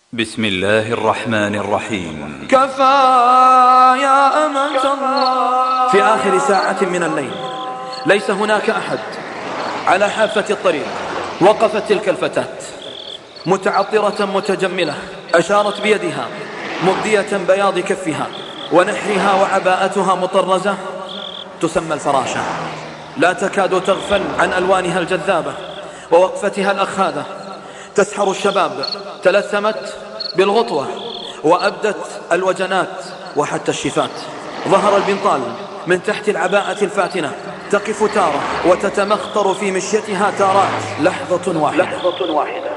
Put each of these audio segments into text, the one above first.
بسم الله الرحمن الرحيم. كفى يا أمة الله. في آخر ساعة من الليل ليس هناك أحد على حافة الطريق. وقفت تلك الفتاة متعطرة متجملة، أشارت بيدها مبدية بياض كفها، ونحرها وعباءتها مطرزة تسمى الفراشة، لا تكاد تغفل عن ألوانها الجذابة ووقفتها الأخاذة. تسحر الشباب، تلثمت بالغطوة وأبدت الوجنات وحتى الشفات. ظهر البنطال من تحت العباءة الفاتنة، تقف تارة وتتمخطر في مشيتها تارات. لحظة واحدة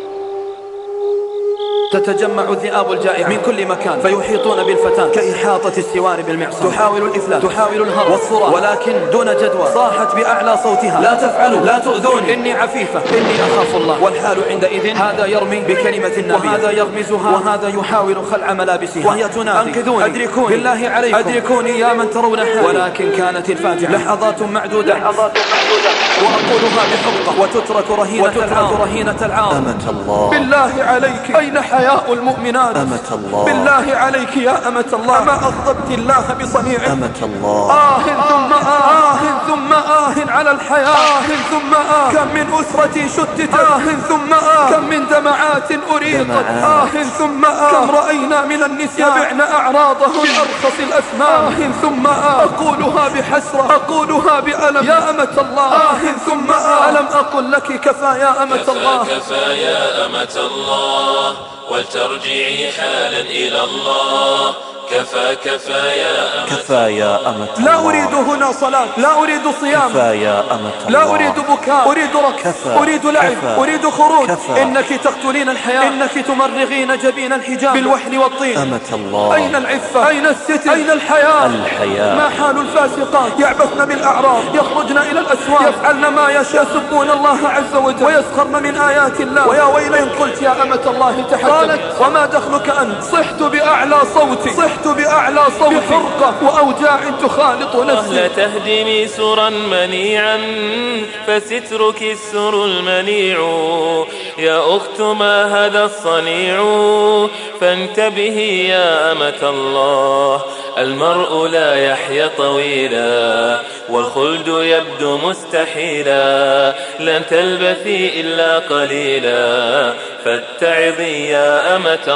تتجمع الذئاب الجائعة من كل مكان فيحيطون بالفتاة كإحاطة السوار بالمعصم. تحاول الإفلات، تحاول الهرب والصراخ، ولكن دون جدوى. صاحت بأعلى صوتها: لا تفعلوا، لا تؤذوني، إني عفيفة، إني أخاف الله. والحال عندئذ هذا يرمي بكلمة النبي، وهذا يغمزها، وهذا يحاول خلع ملابسها، وهي تنادي: أنقذوني، أدركوني، بالله عليكم، أدركوني يا من ترون حالي. ولكن كانت الفاجعة لحظات معدودة، وأقولها بحقة وتترك رهينة العار. أمة الله، بالله عليك أين حياء المؤمنات؟ أمة الله، بالله عليك يا أمة الله، ما أغضبت الله بصنيعك؟ أمة الله، ثم على الحياة، ثم كم من أسرة شتتت، ثم كم من دمعات أريقت، ثم كم رأينا من النساء يبعن أعراضهن بأرخص الأثمان، ثم أقولها بحسرة، أقولها بألم يا أمة الله، ثم ألم أقل لك كفى يا أمة الله؟ كفى يا أمة الله، ولترجعي حالا إلى الله. كفى يا أمة، كفى يا أمة الله. لا أريد هنا صلاة، لا أريد صيام، كفى يا أمة الله. لا أريد بكاء، أريد رقص، أريد لعب، أريد خروج. إنك تقتلين الحياة، إنك تمرغين جبين الحجاب بالوحل والطين. أمة الله، أين العفة؟ أين الستر؟ أين الحياة؟ ما حال الفاسقات يعبثن بالأعراض، يخرجن إلى الأسواق، يفعلن ما يشاء، يسبون الله عز وجل ويسخرن من آيات الله. ويا ويلي إن قلت يا أمة الله تحدث، وما دخلك أنت؟ صحت بأعلى صوتي، بحرقة وأوجاع تخالط نفسي. لا تهدمي سرا منيعا فسترك السر المنيع. يا أخت ما هذا الصنيع، فانتبهي يا أمة الله. المرء لا يحيا طويلا، والخلد يبدو مستحيلا. لن تلبثي إلا قليلا، فاتعظي يا أمة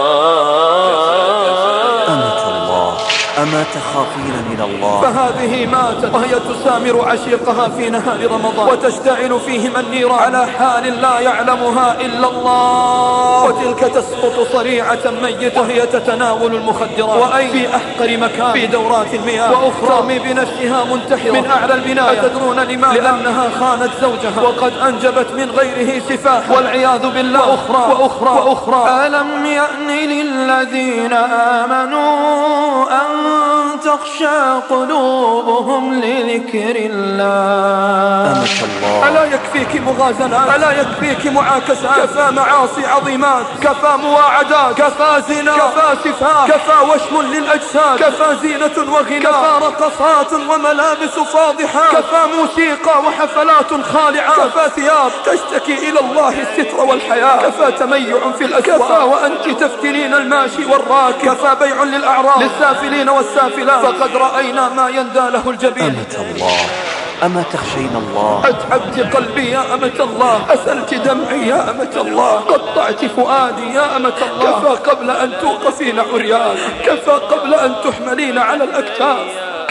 الله. أمة الله، أما تخافين من الله؟ فهذه ماتت وهي تسامر عشيقها في نهار رمضان، وتشتعل فيهما النيران على حال لا يعلمها إلا الله. وتلك تسقط صريعة ميتة وهي تتناول المخدرات، وأي في أحقر مكان في دورات المياه، وأخرى ترمي بنفسها منتحرة من أعلى البناية. أتدرون لماذا؟ لأنها خانت زوجها وقد أنجبت من غيره سفاحا والعياذ بالله. وأخرى ألم يأن للذين آمنوا أن تخشى قلوبهم لذكر الله. أمة الله، ألا يكفيك مغازلات؟ ألا يكفيك معاكسات؟ كفى معاصي عظيمات، كفى مواعدات، كفى زنا، كفى سفاح، كفى وشم للأجساد، كفى زينة وغناء، كفى رقصات وملابس فاضحات، كفى موسيقى وحفلات خالعات، كفى ثياب تشتكي إلى الله الستر والحياة، كفى تميع في الأسواق، كفى وأنت تفتنين الماشي والراكب، كفى بيع للأعراض للسافلين والسافلات، فقد رأينا ما يندى له الجبين. أمة الله، أما تخشين الله؟ أتعبت قلبي يا أمة الله، أسلت دمعي يا أمة الله، قطعت فؤادي يا أمة الله. كفى قبل أن توقفين عريانا، كفى قبل أن تحملين على الأكتاف،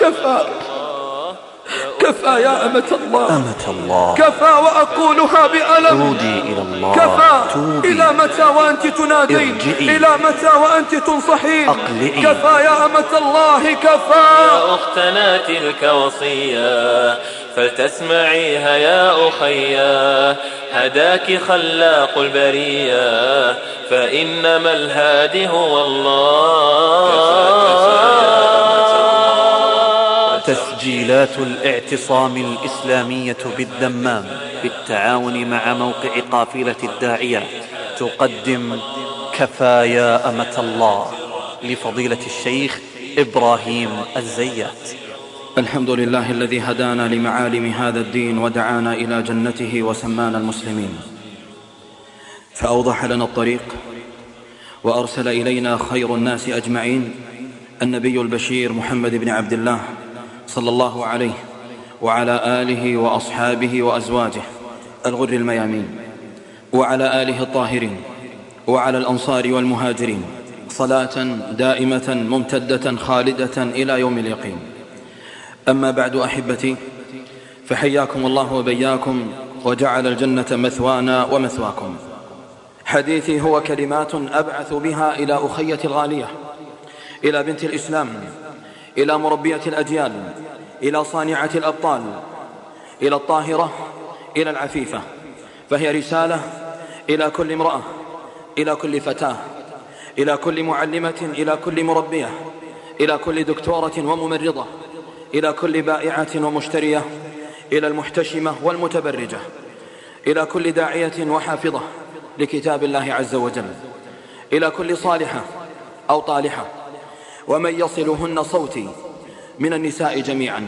كفى يا أمة الله، أمة الله، كفى. وأقولها بألم: عودي إلى الله، كفى. توبي. إلى متى وأنت تنادين؟ ارجعي. إلى متى وأنت تنصحين؟ أقلئي. كفى يا أمة الله، كفى. يا أختنا تلك وصية فلتسمعيها يا أخيا. هداك خلاق البرية، فإنما الهادي هو الله. تسجيلات الاعتصام الإسلامية بالدمام بالتعاون مع موقع قافلة الداعيات تقدم كفى يا أمة الله لفضيلة الشيخ إبراهيم الزيات. الحمد لله الذي هدانا لمعالم هذا الدين ودعانا إلى جنته وسمانا المسلمين، فأوضح لنا الطريق وأرسل إلينا خير الناس أجمعين النبي البشير محمد بن عبد الله صلى الله عليه وعلى آله وأصحابه وأزواجه الغر الميامين، وعلى آله الطاهرين، وعلى الأنصار والمهاجرين، صلاة دائمة ممتدة خالدة إلى يوم اليقين. أما بعد أحبتي، فحياكم الله وبياكم وجعل الجنة مثوانا ومثواكم. حديثي هو كلمات أبعث بها إلى أخيتي الغالية، إلى بنت الإسلام، إلى مربية الأجيال، إلى صانعة الأبطال، إلى الطاهرة، إلى العفيفة. فهي رسالة إلى كل امرأة، إلى كل فتاة، إلى كل معلمة، إلى كل مربية، إلى كل دكتورة وممرضة، إلى كل بائعة ومشترية، إلى المحتشمة والمتبرجة، إلى كل داعية وحافظة لكتاب الله عز وجل، إلى كل صالحة أو طالحة، ومن يصلهن صوتي من النساء جميعا.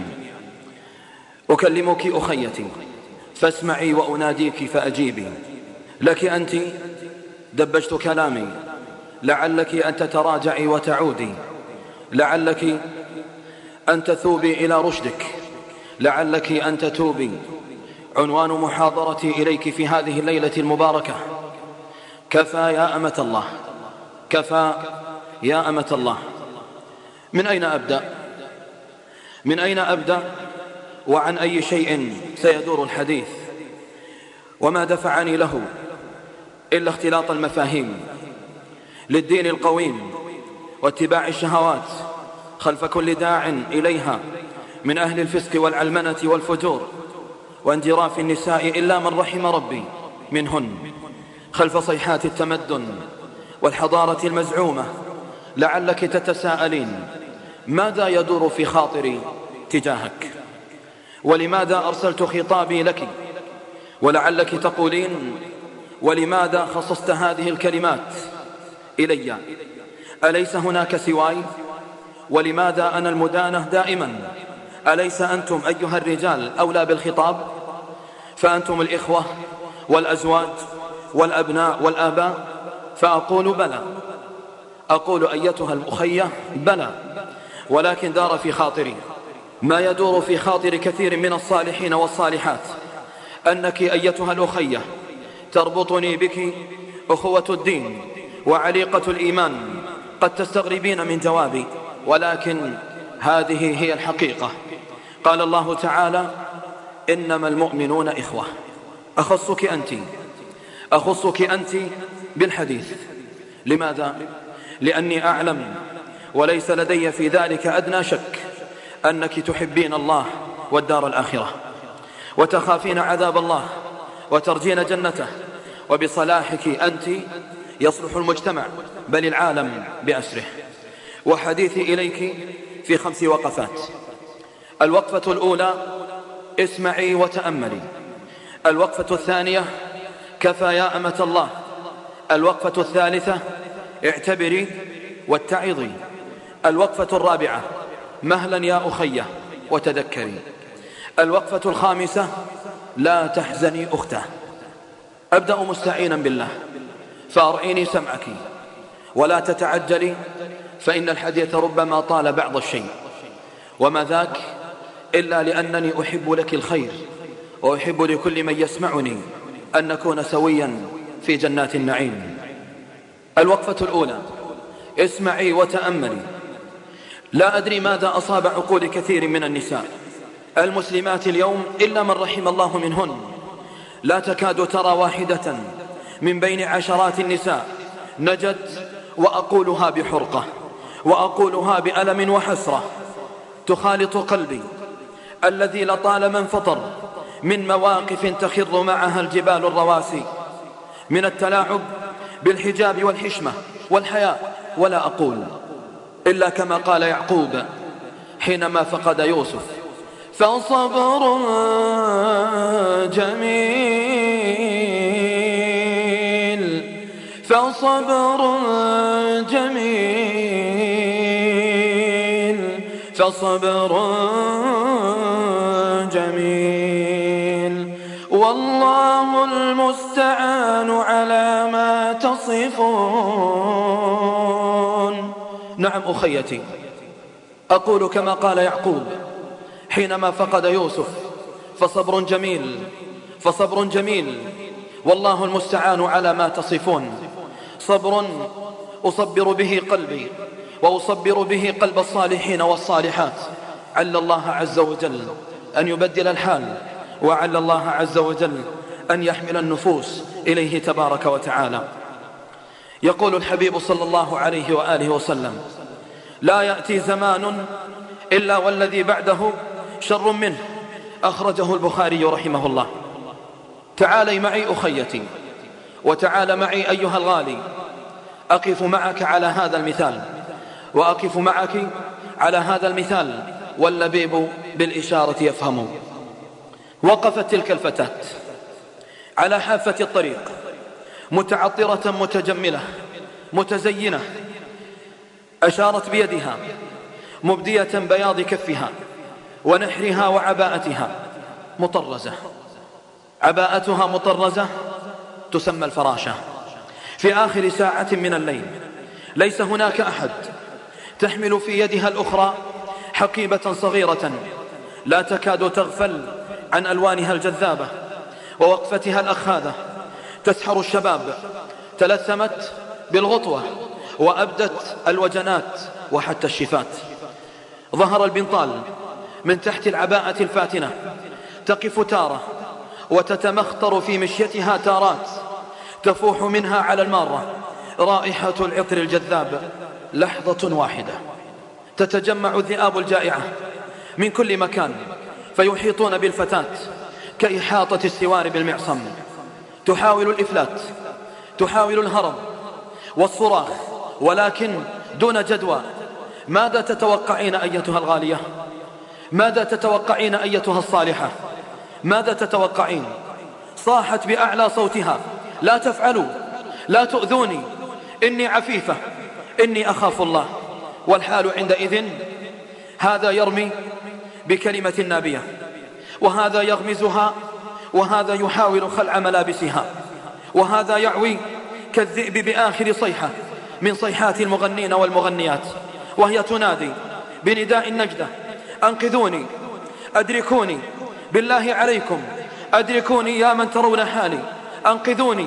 أكلمك أخيتي فاسمعي وأناديك فأجيبي. لك أنت دبجت كلامي، لعلك أن تتراجعي وتعودي، لعلك أن تثوبي إلى رشدك، لعلك أن تتوبي. عنوان محاضرتي إليك في هذه الليلة المباركة: كفى يا أمة الله، كفى يا أمة الله. من أين أبدأ؟ من أين أبدأ وعن أي شيء سيدور الحديث؟ وما دفعني له إلا اختلاط المفاهيم للدين القويم واتباع الشهوات خلف كل داع إليها من أهل الفسق والعلمنة والفجور، وانجراف النساء إلا من رحم ربي منهن خلف صيحات التمدن والحضارة المزعومة. لعلك تتساءلين: ماذا يدور في خاطري تجاهك؟ ولماذا أرسلت خطابي لك؟ ولعلك تقولين: ولماذا خصصت هذه الكلمات إلي؟ أليس هناك سواي؟ ولماذا أنا المدانة دائما؟ أليس أنتم أيها الرجال أولى بالخطاب؟ فأنتم الإخوة والأزواج والأبناء والآباء. فأقول بلى، أقول أيتها الأخية بلى، ولكن دار في خاطري ما يدور في خاطر كثير من الصالحين والصالحات، أنك أيتها الأخية تربطني بك أخوة الدين وعليقة الإيمان. قد تستغربين من جوابي، ولكن هذه هي الحقيقة. قال الله تعالى: إنما المؤمنون إخوة. أخصك أنت بالحديث. لماذا؟ لأني أعلم وليس لدي في ذلك أدنى شك أنك تحبين الله والدار الآخرة، وتخافين عذاب الله وترجين جنته، وبصلاحك أنت يصلح المجتمع بل العالم بأسره. وحديثي إليك في 5 وقفات. الوقفة الأولى: اسمعي وتأملي. الوقفة الثانية: كفى يا أمة الله. الوقفة الثالثة: اعتبري واتعظي. الوقفة الرابعة: مهلا يا أخية وتذكري. الوقفة الخامسة: لا تحزني أخته. أبدأ مستعينا بالله، فأرعيني سمعك ولا تتعجلي، فإن الحديث ربما طال بعض الشيء، وما ذاك إلا لأنني أحب لك الخير، وأحب لكل من يسمعني أن نكون سويا في جنات النعيم. الوقفة الأولى: اسمعي وتأملي. لا أدري ماذا أصاب عقول كثير من النساء المسلمات اليوم إلا من رحم الله منهن. لا تكاد ترى واحدة من بين عشرات النساء نجت، وأقولها بحرقة، وأقولها بألم وحسرة، تخالط قلبي الذي لطالما انفطر من مواقف تخر معها الجبال الرواسي من التلاعب بالحجاب والحشمة والحياء. ولا أقول إلا كما قال يعقوب حينما فقد يوسف: فصبر جميل، فصبر جميل، فصبر جميل، والله المستعان على ما تصفون. نعم أخيتي، أقول كما قال يعقوب حينما فقد يوسف: فصبر جميل، فصبر جميل، والله المستعان على ما تصفون. صبر أصبر به قلبي وأصبر به قلب الصالحين والصالحات، عل الله عز وجل أن يبدل الحال، وعل الله عز وجل أن يحمل النفوس إليه تبارك وتعالى. يقول الحبيب صلى الله عليه وآله وسلم: لا يأتي زمان إلا والذي بعده شر منه، أخرجه البخاري رحمه الله. تعالي معي أخيتي، وتعال معي أيها الغالي، أقف معك على هذا المثال، وأقف معك على هذا المثال، واللبيب بالإشارة يفهم. وقفت تلك الفتاة على حافة الطريق متعطرة متجملة متزينة، أشارت بيدها مبدية بياض كفها ونحرها وعباءتها مطرزة. عباءتها مطرزة تسمى الفراشة. في آخر ساعة من الليل ليس هناك أحد، تحمل في يدها الأخرى حقيبة صغيرة لا تكاد تغفل عن ألوانها الجذابة ووقفتها الأخاذة، تسحر الشباب، تلثمت بالغطوة وأبدت الوجنات وحتى الشفات. ظهر البنطال من تحت العباءة الفاتنة، تقف تارة وتتمخطر في مشيتها تارات، تفوح منها على المارة رائحة العطر الجذاب. لحظة واحدة تتجمع الذئاب الجائعة من كل مكان فيحيطون بالفتاة كإحاطة السوار بالمعصم، تحاول الإفلات، تحاول الهرب والصراخ، ولكن دون جدوى. ماذا تتوقعين أيتها الغالية؟ ماذا تتوقعين أيتها الصالحة؟ ماذا تتوقعين؟ صاحت بأعلى صوتها: لا تفعلوا، لا تؤذوني، إني عفيفة، إني أخاف الله. والحال عندئذ هذا يرمي بكلمة نابية، وهذا يغمزها، وهذا يحاول خلع ملابسها، وهذا يعوي كالذئب بآخر صيحة من صيحات المغنين والمغنيات، وهي تنادي بنداء النجدة: أنقذوني، أدركوني، بالله عليكم أدركوني يا من ترون حالي، أنقذوني.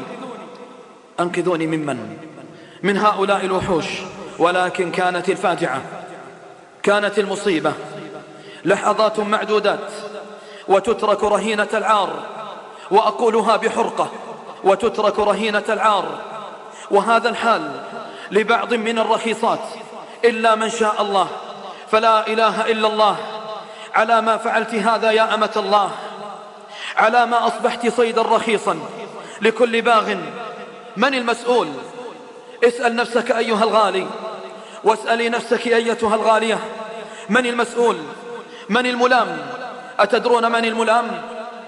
أنقذوني ممن؟ من هؤلاء الوحوش. ولكن كانت الفاجعة، كانت المصيبة لحظات معدودات وتترك رهينة العار، وأقولها بحرقة: وتترك رهينة العار. وهذا الحال لبعض من الرخيصات، إلا من شاء الله. فلا إله إلا الله على ما فعلت هذا يا أمة الله، على ما أصبحت صيدا رخيصا لكل باغ. من المسؤول؟ اسأل نفسك أيها الغالي، واسألي نفسك أيتها الغالية، من المسؤول؟ من الملام؟ أتدرون من الملام؟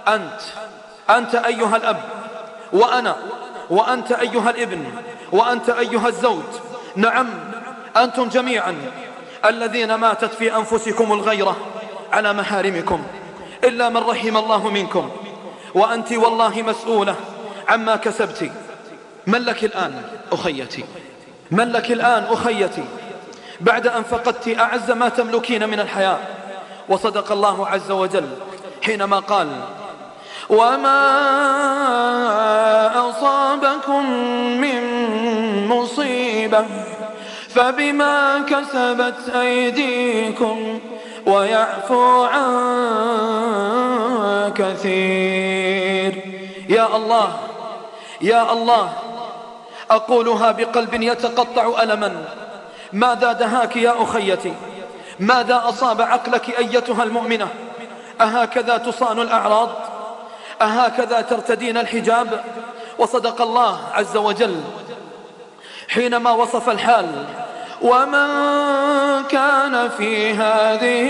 أنت أيها الأب، وأنا، وأنت أيها الابن، وأنت أيها الزوج. نعم، أنتم جميعا الذين ماتت في أنفسكم الغيرة على محارمكم، إلا من رحم الله منكم. وأنت والله مسؤولة عما كسبت. من لك الآن أخيتي؟ من لك الآن أخيتي بعد أن فقدت أعز ما تملكين من الحياة؟ وصدق الله عز وجل حينما قال: وما أصابكم من مصيبة فبما كسبت أيديكم ويعفو عن كثير. يا الله، يا الله، أقولها بقلب يتقطع ألما. ماذا دهاك يا أخيتي؟ ماذا أصاب عقلك أيتها المؤمنة؟ أهكذا تصان الأعراض؟ أهكذا ترتدين الحجاب؟ وصدق الله عز وجل حينما وصف الحال: ومن كان في هذه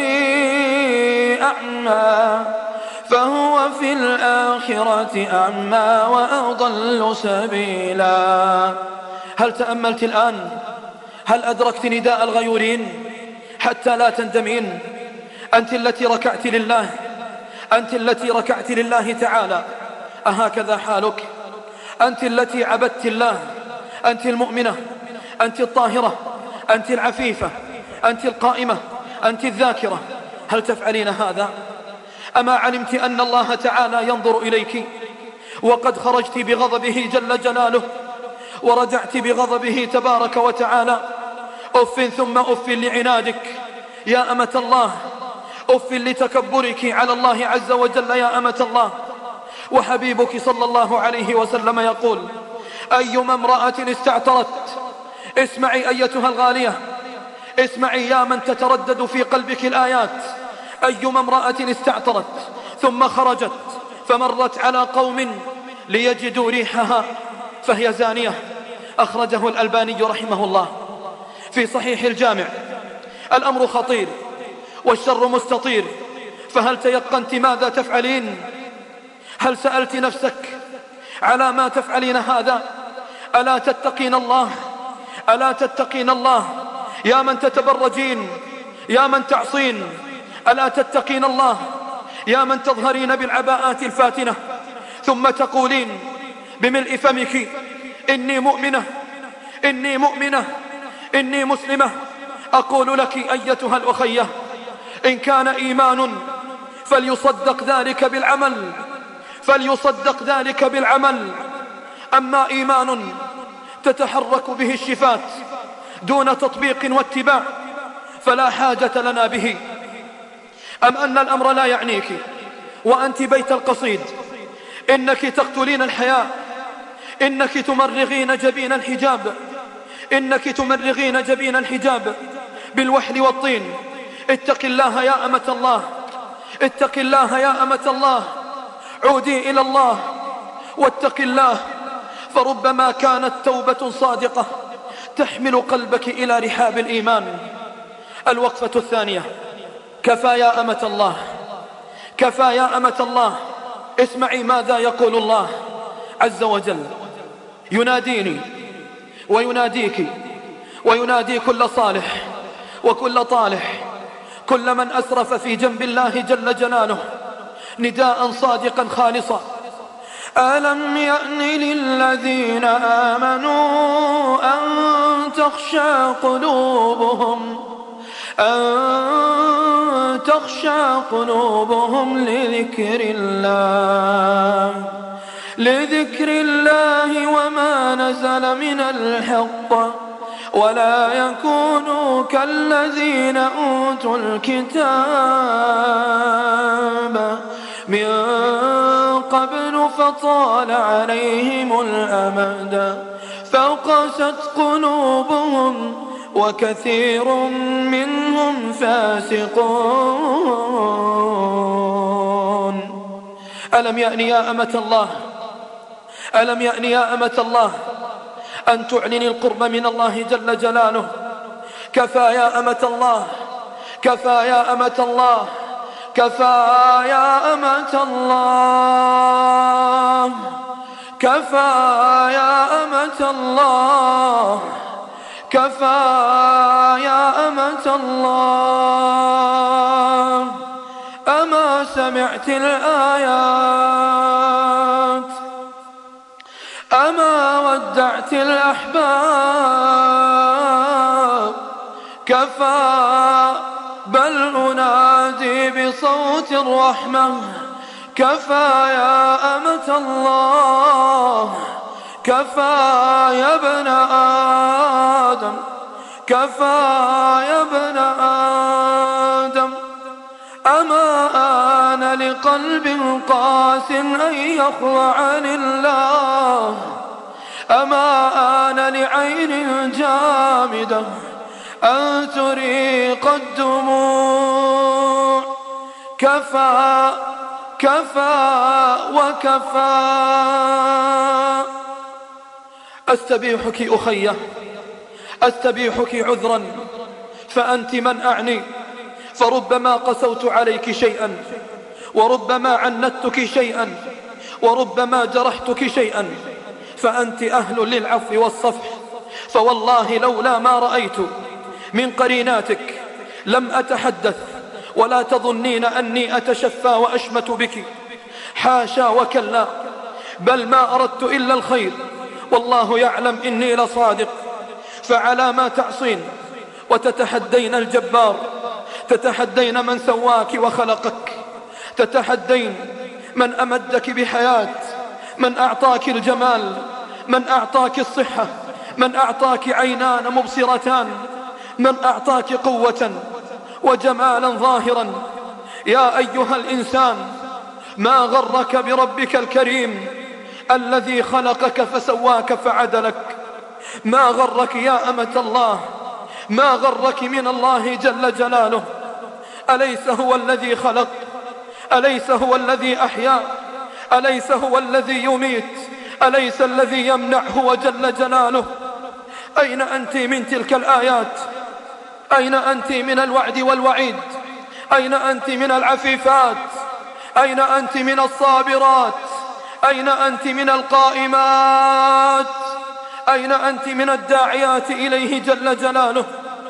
أعمى فهو في الآخرة أعمى وأضل سبيلا. هل تأملت الآن؟ هل أدركت نداء الغيورين حتى لا تندمين؟ أنت التي ركعت لله، أنت التي ركعت لله تعالى، أهكذا حالك؟ أنت التي عبدت الله، أنت المؤمنة، أنت الطاهرة، أنت العفيفة، أنت القائمة، أنت الذاكرة، هل تفعلين هذا؟ أما علمت أن الله تعالى ينظر إليك وقد خرجت بغضبه جل جلاله ورجعت بغضبه تبارك وتعالى؟ أف ثم أف لعنادك يا أمة الله، أف لتكبرك على الله عز وجل يا أمة الله. وحبيبك صلى الله عليه وسلم يقول: أيما امرأة استعترت، اسمعي أيتها الغالية، اسمعي يا من تتردد في قلبك الآيات، أيما امرأة استعترت ثم خرجت فمرت على قوم ليجدوا ريحها فهي زانية. أخرجه الألباني رحمه الله في صحيح الجامع. الأمر خطير والشر مستطير، فهل تيقنت ماذا تفعلين؟ هل سألت نفسك على ما تفعلين هذا؟ ألا تتقين الله؟ ألا تتقين الله يا من تتبرجين، يا من تعصين؟ ألا تتقين الله يا من تظهرين بالعباءات الفاتنة ثم تقولين بملء فمك: إني مؤمنة، إني مؤمنة، إني مسلمة؟ أقول لك أيتها الأخية: إن كان إيمان فليصدق ذلك بالعمل، فليصدق ذلك بالعمل. أما إيمان تتحرك به الشفات دون تطبيق واتباع فلا حاجة لنا به. أم أن الأمر لا يعنيك وأنت بيت القصيد، إنك تقتلين الحياء، إنك تمرغين جبين الحجاب، إنك تمرغين جبين الحجاب بالوحل والطين. اتق الله يا أمة الله، اتق الله يا أمة الله، عودي إلى الله واتق الله، فربما كانت توبة صادقة تحمل قلبك إلى رحاب الإيمان. الوقفة الثانية: كفى يا أمة الله، كفى يا أمة الله. اسمعي ماذا يقول الله عز وجل، يناديني ويناديك وينادي كل صالح وكل طالح، كل من أسرف في جنب الله جل جلاله، نداء صادقا خالصا: ألم يأن للذين آمنوا أن تخشى قلوبهم لذكر الله وما نزل من الحق، ولا يكونوا كالذين أوتوا الكتاب من قبل فطال عليهم الأمد فقست قلوبهم وكثير منهم فاسقون. ألم يأن يا أمة الله، ألم يأن يا أمة الله أن تعلني القرب من الله جل جلاله؟ كفى يا أمة الله، كفى يا أمة الله، كفى يا أمة الله، كفى يا أمة الله، كفى يا أمة الله. أما سمعت الآيات؟ أما ودعت الأحباب؟ كفى، بل أنادي بصوت الرحمة: كفى يا أمة الله، كفى يا ابن آدم، كفى يا ابن آدم. أما آن لقلب قاس أن يخضع لله، أما آن لعين جامدة أن تريق الدموع. كفى، كفى وكفى. أستبيحك أخية، أستبيحك عذرا، فأنت من أعني، فربما قسوت عليك شيئا، وربما عنتك شيئا، وربما جرحتك شيئا، فأنت أهل للعفو والصفح. فوالله لولا ما رأيت من قريناتك لم أتحدث، ولا تظنين أني أتشفى وأشمت بك، حاشا وكلا، بل ما أردت إلا الخير، والله يعلم إني لصادق. فعلى ما تعصين وتتحدين الجبار، تتحدين من سواك وخلقك، تتحدين من أمدك بحياة، من أعطاك الجمال، من أعطاك الصحة، من أعطاك عينان مبصرتان، من أعطاك قوة وجمالا ظاهرا. يا أيها الإنسان، ما غرك بربك الكريم الذي خلقك فسواك فعدلك؟ ما غرك يا أمة الله؟ ما غرك من الله جل جلاله؟ أليس هو الذي خلق؟ أليس هو الذي أحيا؟ أليس هو الذي يميت؟ أليس الذي يمنع هو جل جلاله؟ أين أنت من تلك الآيات؟ أين أنت من الوعد والوعيد؟ أين أنت من العفيفات؟ أين أنت من الصابرات؟ أين أنت من القائمات؟ أين أنت من الداعيات إليه جل جلاله؟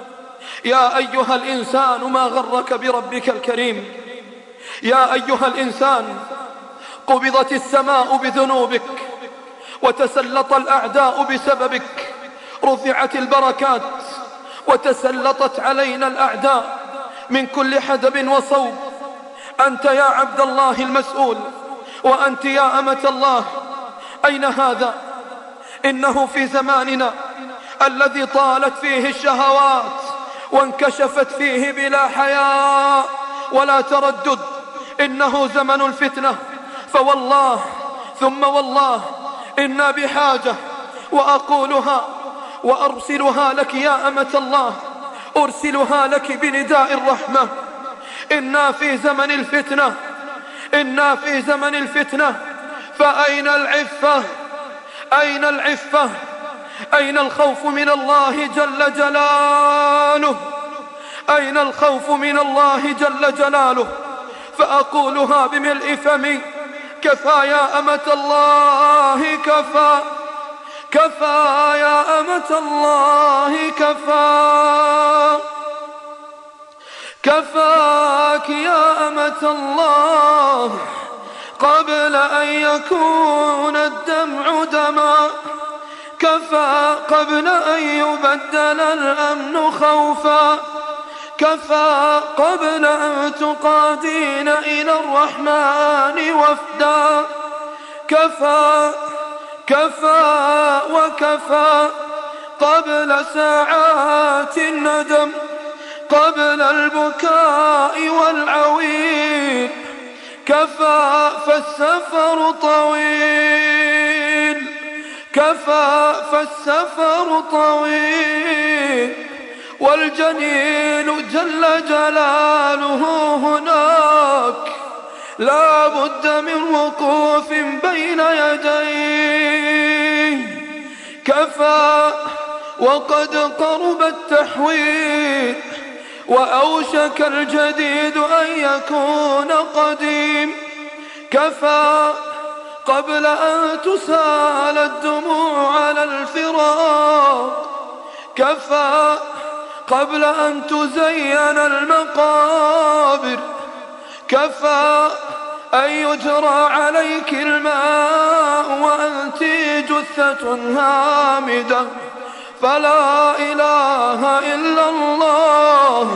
يا أيها الإنسان، ما غرك بربك الكريم؟ يا أيها الإنسان، قبضت السماء بذنوبك وتسلط الأعداء بسببك، رفعت البركات وتسلطت علينا الأعداء من كل حدب وصوب. أنت يا عبد الله المسؤول، وأنت يا أمة الله، أين هذا؟ إنه في زماننا الذي طالت فيه الشهوات وانكشفت فيه بلا حياء ولا تردد، إنه زمن الفتنة. فوالله ثم والله إنا بحاجة، وأقولها وأرسلها لك يا أمة الله، أرسلها لك بنداء الرحمة. إنا في زمن الفتنة، إنا في زمن الفتنة، فأين العفة؟ أين العفة؟ أين الخوف من الله جل جلاله؟ أين الخوف من الله جل جلاله؟ فأقولها بملء فمي: كفى يا أمة الله، كفى، كفى يا أمة الله، كفى، كفاك يا أمة الله قبل أن يكون الدمع دما، كفى قبل أن يبدل الأمن خوفا، كفى قبل أن تقادين إلى الرحمن وفدا، كفى، كفى وكفى قبل ساعات الندم، قبل البكاء والعويل، كفى فالسفر طويل، كفى فالسفر طويل، والجليل جل جلاله هناك، لا بد من وقوف بين يديه، كفى وقد قرب التحويل، وأوشك الجديد أن يكون قديم، كفى قبل أن تسال الدموع على الفراق، كفى قبل أن تزين المقابر، كفى أن يجرى عليك الماء وأنت جثة هامدة، فلا إله إلا الله،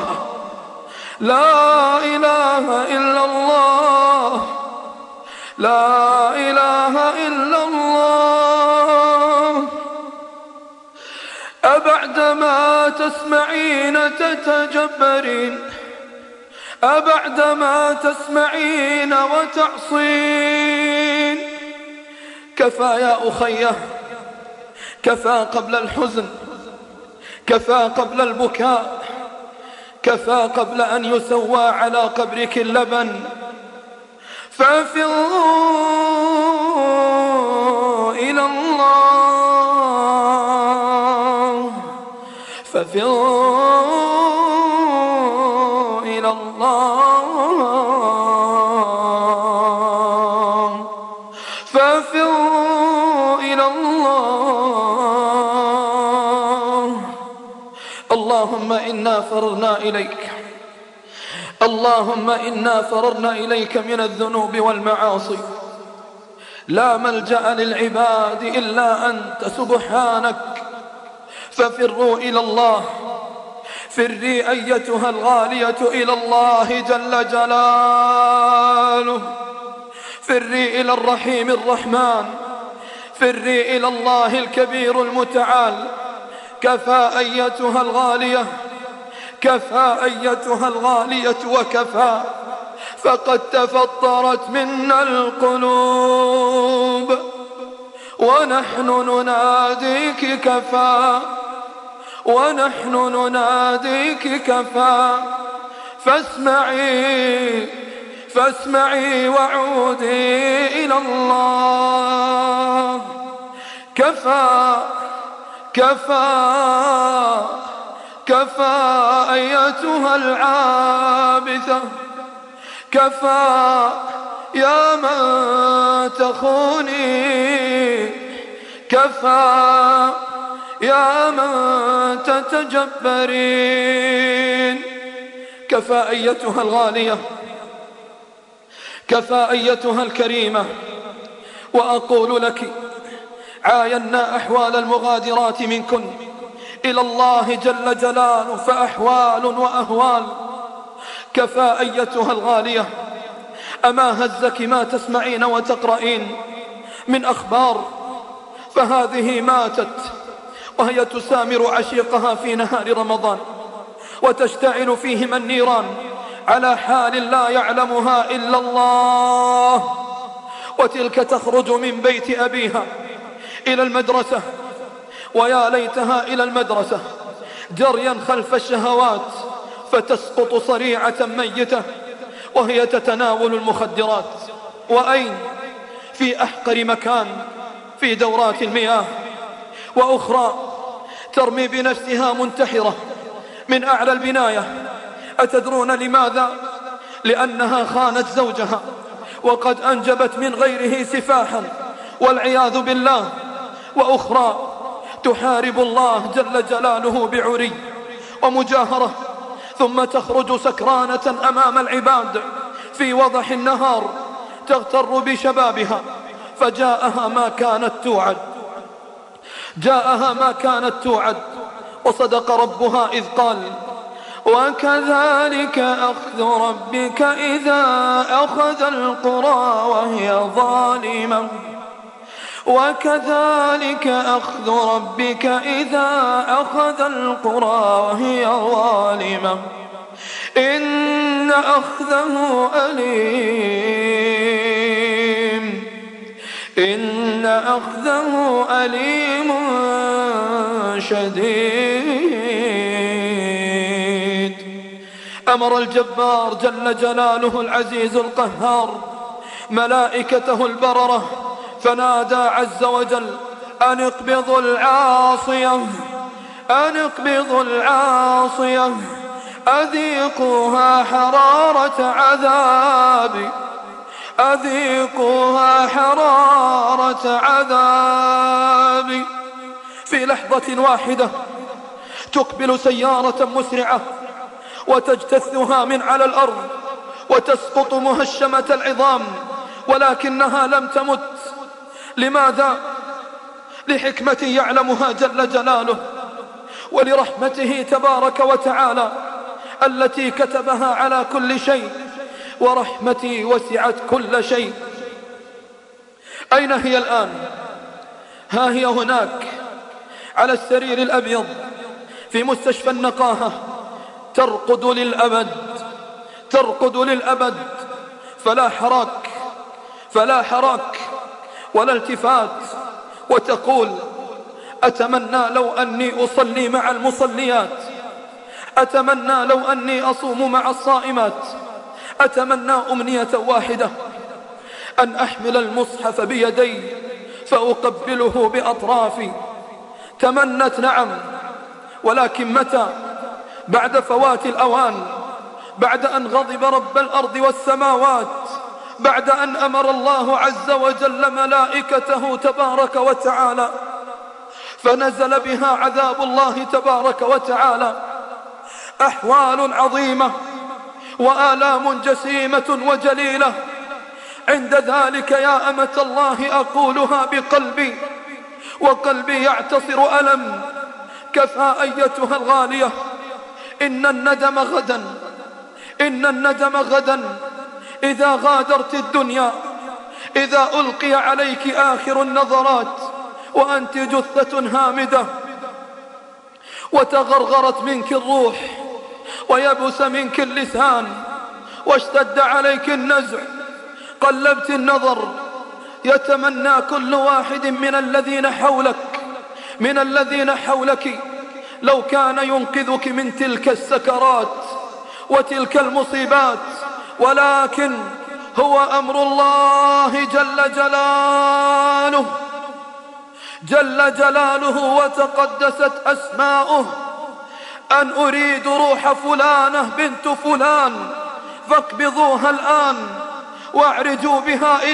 لا إله إلا الله، لا إله إلا الله. أبعدما تسمعين تتجبرين، أبعدما تسمعين وتعصين، كفى يا أخيه، كفى قبل الحزن، كفى قبل البكاء، كفى قبل أن يسوى على قبرك اللبن، ففروا إلى الله، ففروا إلى الله، ففروا إلى الله. اللهم إنا فررنا إليك، اللهم إنا فررنا إليك من الذنوب والمعاصي، لا ملجأ للعباد إلا أنت سبحانك، ففروا إلى الله، فري أيتها الغالية إلى الله جل جلاله، فري إلى الرحيم الرحمن، فري إلى الله الكبير المتعال. كفى أيتها الغالية، كفى أيتها الغالية وكفى، فقد تفطرت منا القلوب ونحن نناديك كفى، ونحن نناديك كفى. فاسمعي فاسمعي وعودي إلى الله. كفى كفى كفى أيتها العابثة، كفى يا من تخوني، كفى يا من تتجبرين. كفى أيتها الغالية، كفى أيتها الكريمة. وأقول لك عاينا أحوال المغادرات منكن إلى الله جل جلاله، فأحوال وأهوال. كفى أيتها الغالية، أما هزك ما تسمعين وتقرأين من أخبار؟ فهذه ماتت وهي تسامر عشيقها في نهار رمضان، وتشتعل فيهما النيران على حال لا يعلمها إلا الله. وتلك تخرج من بيت أبيها إلى المدرسة، ويا ليتها إلى المدرسة جريا خلف الشهوات، فتسقط صريعة ميتة وهي تتناول المخدرات. وأين؟ في أحقر مكان، في دورات المياه. وأخرى ترمي بنفسها منتحرة من أعلى البناية. أتدرون لماذا؟ لأنها خانت زوجها وقد أنجبت من غيره سفاحا والعياذ بالله. وأخرى تحارب الله جل جلاله بعري ومجاهرة، ثم تخرج سكرانة أمام العباد في وضح النهار تغتر بشبابها. فجاءها ما كانت توعد، جاءها ما كانت توعد. وصدق ربها إذ قال: وكذلك أخذ ربك إذا أخذ القرى وهي ظالمة، وكذلك أخذ ربك إذا أخذ القرى وهي ظالمة إن أخذه أليم، إن أخذه أليم شديد. أمر الجبار جل جلاله العزيز القهار ملائكته البررة فنادى عز وجل: أن اقبضوا العاصية، أن اقبضوا العاصية، أذيقوها حرارة عذابي، أذيقوها حرارة عذابي. في لحظة واحدة تقبل سيارة مسرعة وتجتثها من على الأرض وتسقط مهشمة العظام، ولكنها لم تمت. لماذا؟ لحكمة يعلمها جل جلاله، ولرحمته تبارك وتعالى التي كتبها على كل شيء، ورحمتي وسعت كل شيء. أين هي الآن؟ ها هي هناك على السرير الأبيض في مستشفى النقاهة، ترقد للأبد، ترقد للأبد، فلا حراك، فلا حراك ولا التفات. وتقول: أتمنى لو أني أصلي مع المصليات، أتمنى لو أني أصوم مع الصائمات، أتمنى أمنية واحدة: أن أحمل المصحف بيدي فأقبله بأطرافي. تمنت، نعم، ولكن متى؟ بعد فوات الأوان، بعد أن غضب رب الأرض والسماوات، بعد أن أمر الله عز وجل ملائكته تبارك وتعالى فنزل بها عذاب الله تبارك وتعالى. أحوال عظيمة وآلام جسيمة وجليلة. عند ذلك يا أمة الله أقولها بقلبي، وقلبي يعتصر ألم. كفى أيتها الغالية، إن الندم غدا إذا غادرت الدنيا، إذا ألقي عليك آخر النظرات وأنت جثة هامدة، وتغرغرت منك الروح ويبس منك اللسان واشتد عليك النزع، قلبت النظر، يتمنى كل واحد من الذين حولك لو كان ينقذك من تلك السكرات وتلك المصيبات، ولكن هو أمر الله جل جلاله وتقدست أسماؤه أن أريد روح فلانة بنت فلان فاقبضوها الآن واعرجوا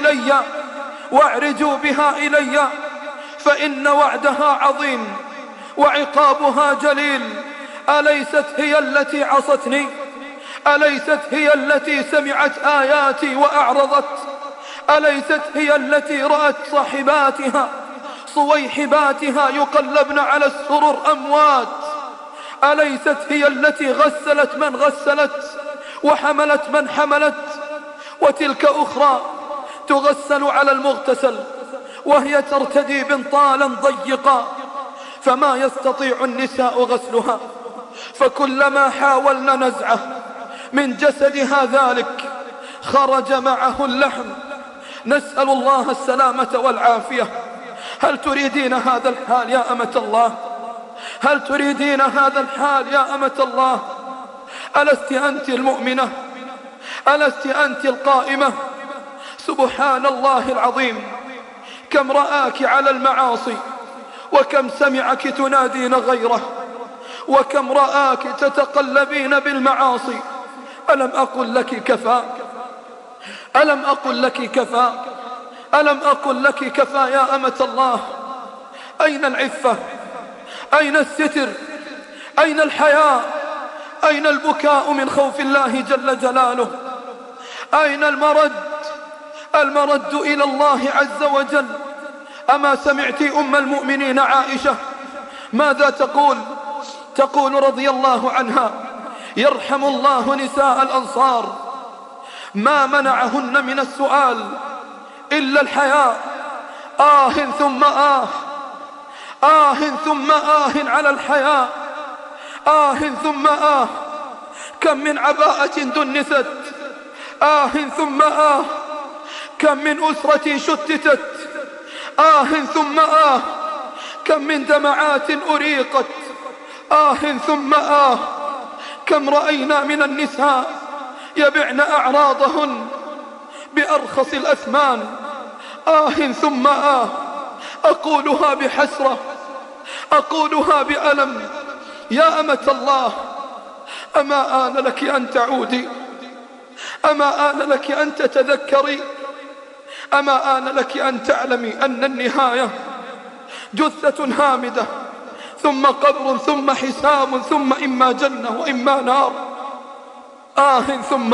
بها إلي فإن وعدها عظيم وعقابها جليل. أليست هي التي عصتني؟ أليست هي التي سمعت آياتي وأعرضت؟ أليست هي التي رأت صويحباتها يقلبن على السرر أموات؟ أليست هي التي غسلت من غسلت وحملت من حملت؟ وتلك أخرى تغسل على المغتسل وهي ترتدي بنطالا ضيقا فما يستطيع النساء غسلها، فكلما حاولنا نزعه من جسدها ذلك خرج معه اللحم. نسأل الله السلامة والعافية. هل تريدين هذا الحال يا أمة الله؟ هل تريدين هذا الحال يا أمة الله؟ ألست أنت المؤمنة؟ ألست أنت القائمة؟ سبحان الله العظيم، كم رآك على المعاصي وكم سمعك تنادين غيره وكم رآك تتقلبين بالمعاصي. ألم أقل لك كفى؟ ألم أقل لك كفى؟ ألم أقل لك كفى يا أمة الله؟ أين العفة؟ أين الستر؟ أين الحياء؟ أين البكاء من خوف الله جل جلاله؟ أين المرد إلى الله عز وجل؟ أما سمعت أم المؤمنين عائشة ماذا تقول رضي الله عنها: يرحم الله نساء الأنصار، ما منعهن من السؤال إلا الحياء. ثم ثم على الحياء، ثم كم من عباءة دنست، ثم كم من أسرة شتتت، ثم كم من دمعات أريقت، ثم كم رأينا من النساء يبعن أعراضهن بأرخص الأثمان، ثم أقولها بحسرة، أقولها بألم. يا أمة الله، أما آن لك أن تعودي؟ أما آن لك أن تتذكري؟ أما آن لك أن تعلمي أن النهاية جثة هامدة، ثم قبر، ثم حساب، ثم إما جنة وإما نار. ثم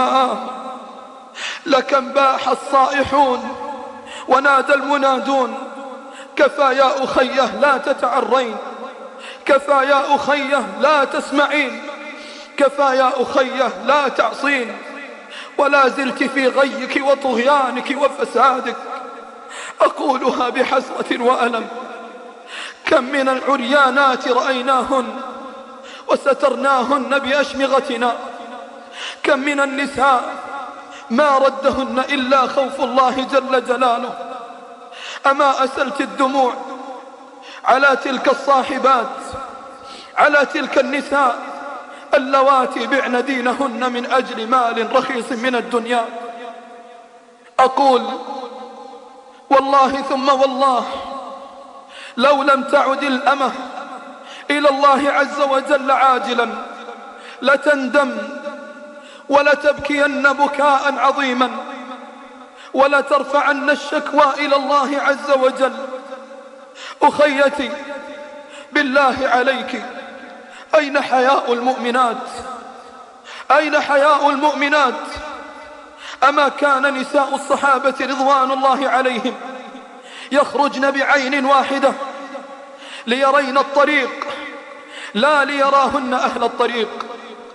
لكم باح الصائحون ونادى المنادون: كفى يا أخيه لا تتعرين، كفى يا أخيه لا تسمعين، كفى يا أخيه لا تعصين، ولا زلت في غيك وطغيانك وفسادك. أقولها بحسرة وألم. كم من العريانات رأيناهن وسترناهن بأشمغتنا، كم من النساء ما ردهن إلا خوف الله جل جلاله. أما أسلت الدموع على تلك الصاحبات، على تلك النساء اللواتي بعن دينهن من أجل مال رخيص من الدنيا؟ أقول والله ثم والله، لو لم تعد الأمة إلى الله عز وجل عاجلا لتندم ولتبكين بكاء عظيما ولترفعن الشكوى إلى الله عز وجل. أخيتي بالله عليك، أين حياء المؤمنات؟ أين حياء المؤمنات؟ أما كان نساء الصحابة رضوان الله عليهم يخرجن بعين واحدة ليرين الطريق لا ليراهن أهل الطريق؟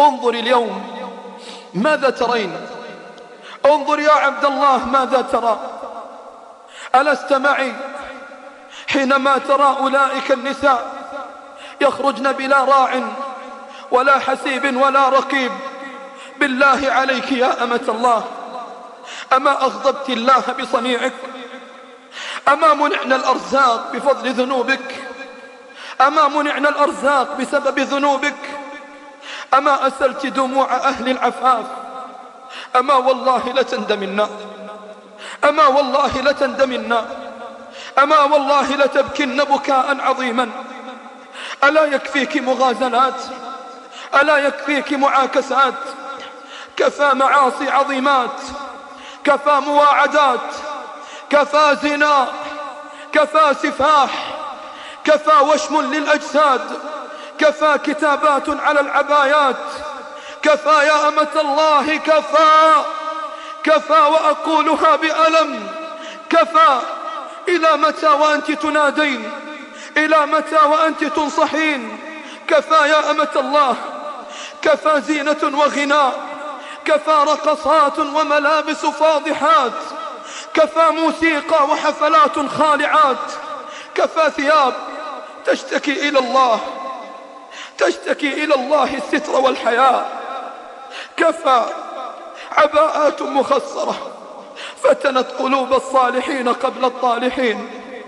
انظر اليوم ماذا ترين؟ انظر يا عبد الله ماذا ترى؟ ألست معي حينما ترى أولئك النساء يخرجن بلا راع ولا حسيب ولا رقيب؟ بالله عليك يا أمة الله، أما أغضبت الله بصنيعك؟ أما منعنا الأرزاق بفضل ذنوبك؟ أما منعنا الأرزاق بسبب ذنوبك؟ أما أسلت دموع أهل العفاف؟ أما والله لتندمنا، أما والله لتندمنا، أما والله لتبكين بكاء عظيما. ألا يكفيك مغازلات؟ ألا يكفيك معاكسات؟ كفى معاصي عظيمات، كفى مواعدات، كفى زنا، كفى سفاح، كفى وشم للأجساد، كفى كتابات على العبايات، كفى يا أمة الله، كفى كفى، وأقولها بألم، كفى. إلى متى وأنت تنادين؟ إلى متى وأنت تنصحين؟ كفى يا أمة الله، كفى زينة وغناء، كفى رقصات وملابس فاضحات، كفى موسيقى وحفلات خالعات، كفى ثياب تشتكي إلى الله، تشتكي إلى الله الستر والحياء، كفى عباءات مخصرة فتنت قلوب الصالحين قبل الطالحين.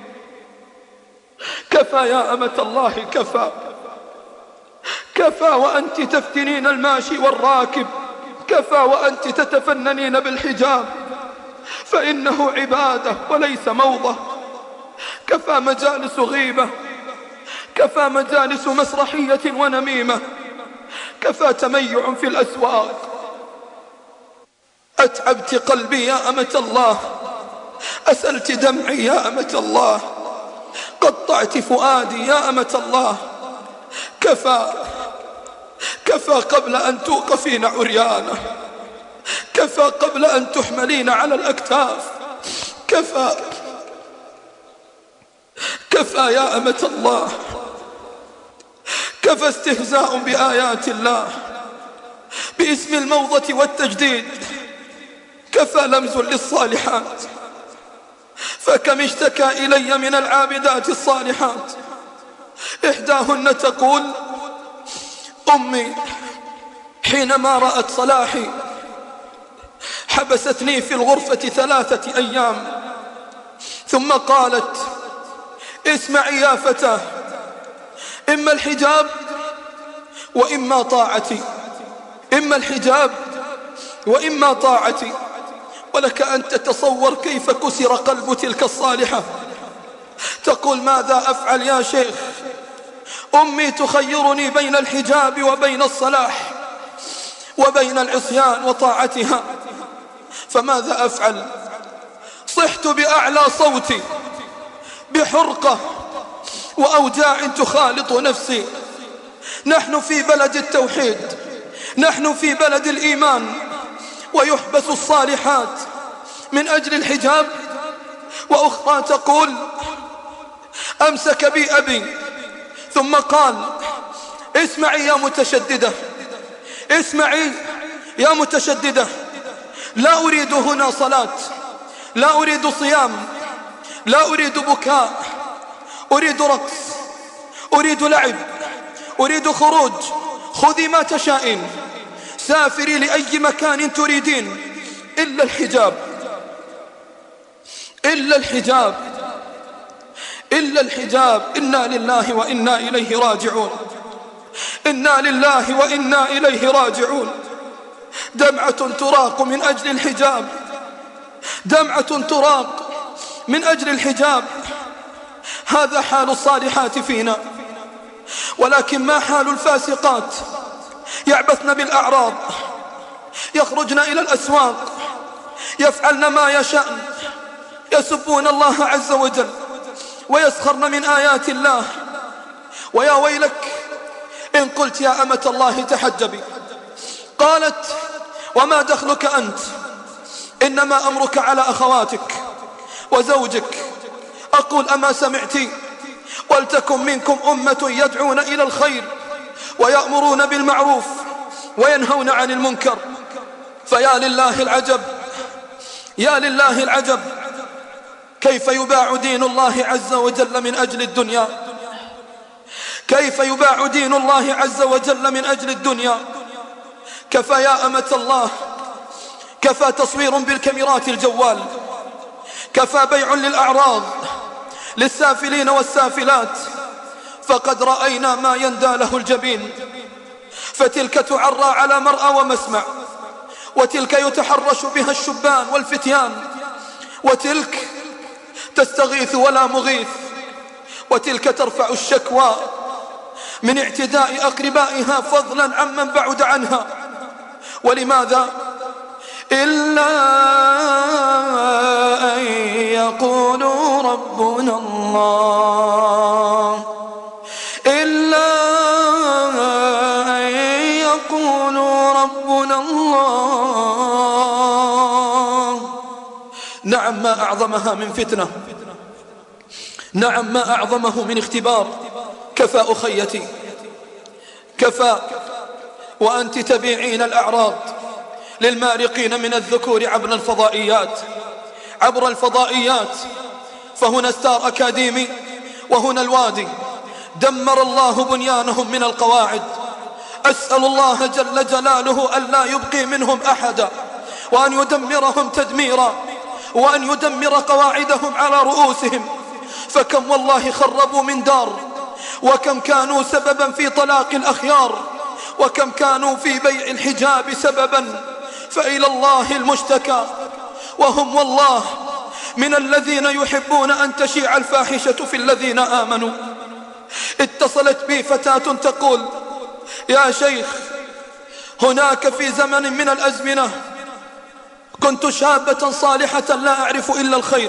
كفى يا أمة الله، كفى كفى، وأنت تفتنين الماشي والراكب، كفى وأنت تتفننين بالحجاب فإنه عبادة وليس موضة، كفى مجالس غيبة، كفى مجالس مسرحية ونميمة، كفى تميع في الأسواق. أتعبت قلبي يا أمة الله، أسلت دمعي يا أمة الله، قطعت فؤادي يا أمة الله. كفى كفى قبل أن توقفين عريانة، كفى قبل أن تحملين على الأكتاف، كفى كفى يا أمة الله، كفى استهزاء بآيات الله باسم الموضة والتجديد، كفى لمز للصالحات، فكم اشتكى إلي من العابدات الصالحات إحداهن تقول: أمي حينما رأت صلاحي حبستني في الغرفة 3 أيام، ثم قالت: اسمعي يا فتاة، إما الحجاب وإما طاعتي، إما الحجاب وإما طاعتي. ولك أن تتصور كيف كسر قلب تلك الصالحة، تقول: ماذا أفعل يا شيخ؟ أمي تخيرني بين الحجاب وبين الصلاح وبين العصيان وطاعتها، فماذا أفعل؟ صحت بأعلى صوتي بحرقة وأوجاع تخالط نفسي. نحن في بلد التوحيد، نحن في بلد الإيمان، ويحبس الصالحات من أجل الحجاب. وأخرى تقول: أمسك بي أبي ثم قال: اسمعي يا متشددة، اسمعي يا متشددة، لا أريد هنا صلاة، لا أريد صيام، لا أريد بكاء، أريد رقص، أريد لعب، أريد خروج، خذي ما تشائين، سافري لأي مكان تريدين، إلا الحجاب، إلا الحجاب، إلا الحجاب. إنا لله وإنا إليه راجعون، إنا لله وإنا إليه راجعون. دمعة تراق من أجل الحجاب، دمعة تراق من أجل الحجاب. هذا حال الصالحات فينا، ولكن ما حال الفاسقات؟ يعبثن بالأعراض، يخرجن إلى الأسواق، يفعلن ما يشاءن، يسبون الله عز وجل ويسخرن من آيات الله. ويا ويلك إن قلت يا أمة الله تحجبي. قالت: وما دخلك أنت؟ إنما أمرك على أخواتك وزوجك. أقول: أما سمعتي؟ ولتكن منكم أمة يدعون إلى الخير ويأمرون بالمعروف وينهون عن المنكر. فيا لله العجب، يا لله العجب، كيف يباع دين الله عز وجل من أجل الدنيا؟ كيف يباع دين الله عز وجل من أجل الدنيا؟ كفى يا أمة الله، كفى تصوير بالكاميرات الجوال، كفى بيع للأعراض للسافلين والسافلات، فقد رأينا ما يندى له الجبين. فتلك تعرى على مرأى ومسمع، وتلك يتحرش بها الشبان والفتيان، وتلك تستغيث ولا مغيث، وتلك ترفع الشكوى من اعتداء أقربائها فضلا عمن بعد عنها. ولماذا؟ إلا أن يقولوا ربنا الله، إلا أن يقولوا ربنا الله. نعم ما أعظمها من فتنة، نعم ما أعظمه من اختبار. كفى أخيتي، كفى وأنت تبيعين الأعراض للمارقين من الذكور عبر الفضائيات، عبر الفضائيات. فهنا ستار أكاديمي وهنا الوادي، دمر الله بنيانهم من القواعد. أسأل الله جل جلاله أن لا يبقي منهم أحدا، وأن يدمرهم تدميرا، وأن يدمر قواعدهم على رؤوسهم. فكم والله خربوا من دار، وكم كانوا سببا في طلاق الأخيار، وكم كانوا في بيع الحجاب سببا. فإلى الله المشتكى، وهم والله من الذين يحبون أن تشيع الفاحشة في الذين آمنوا. اتصلت بي فتاة تقول: يا شيخ، هناك في زمن من الأزمنة كنت شابة صالحة لا أعرف إلا الخير،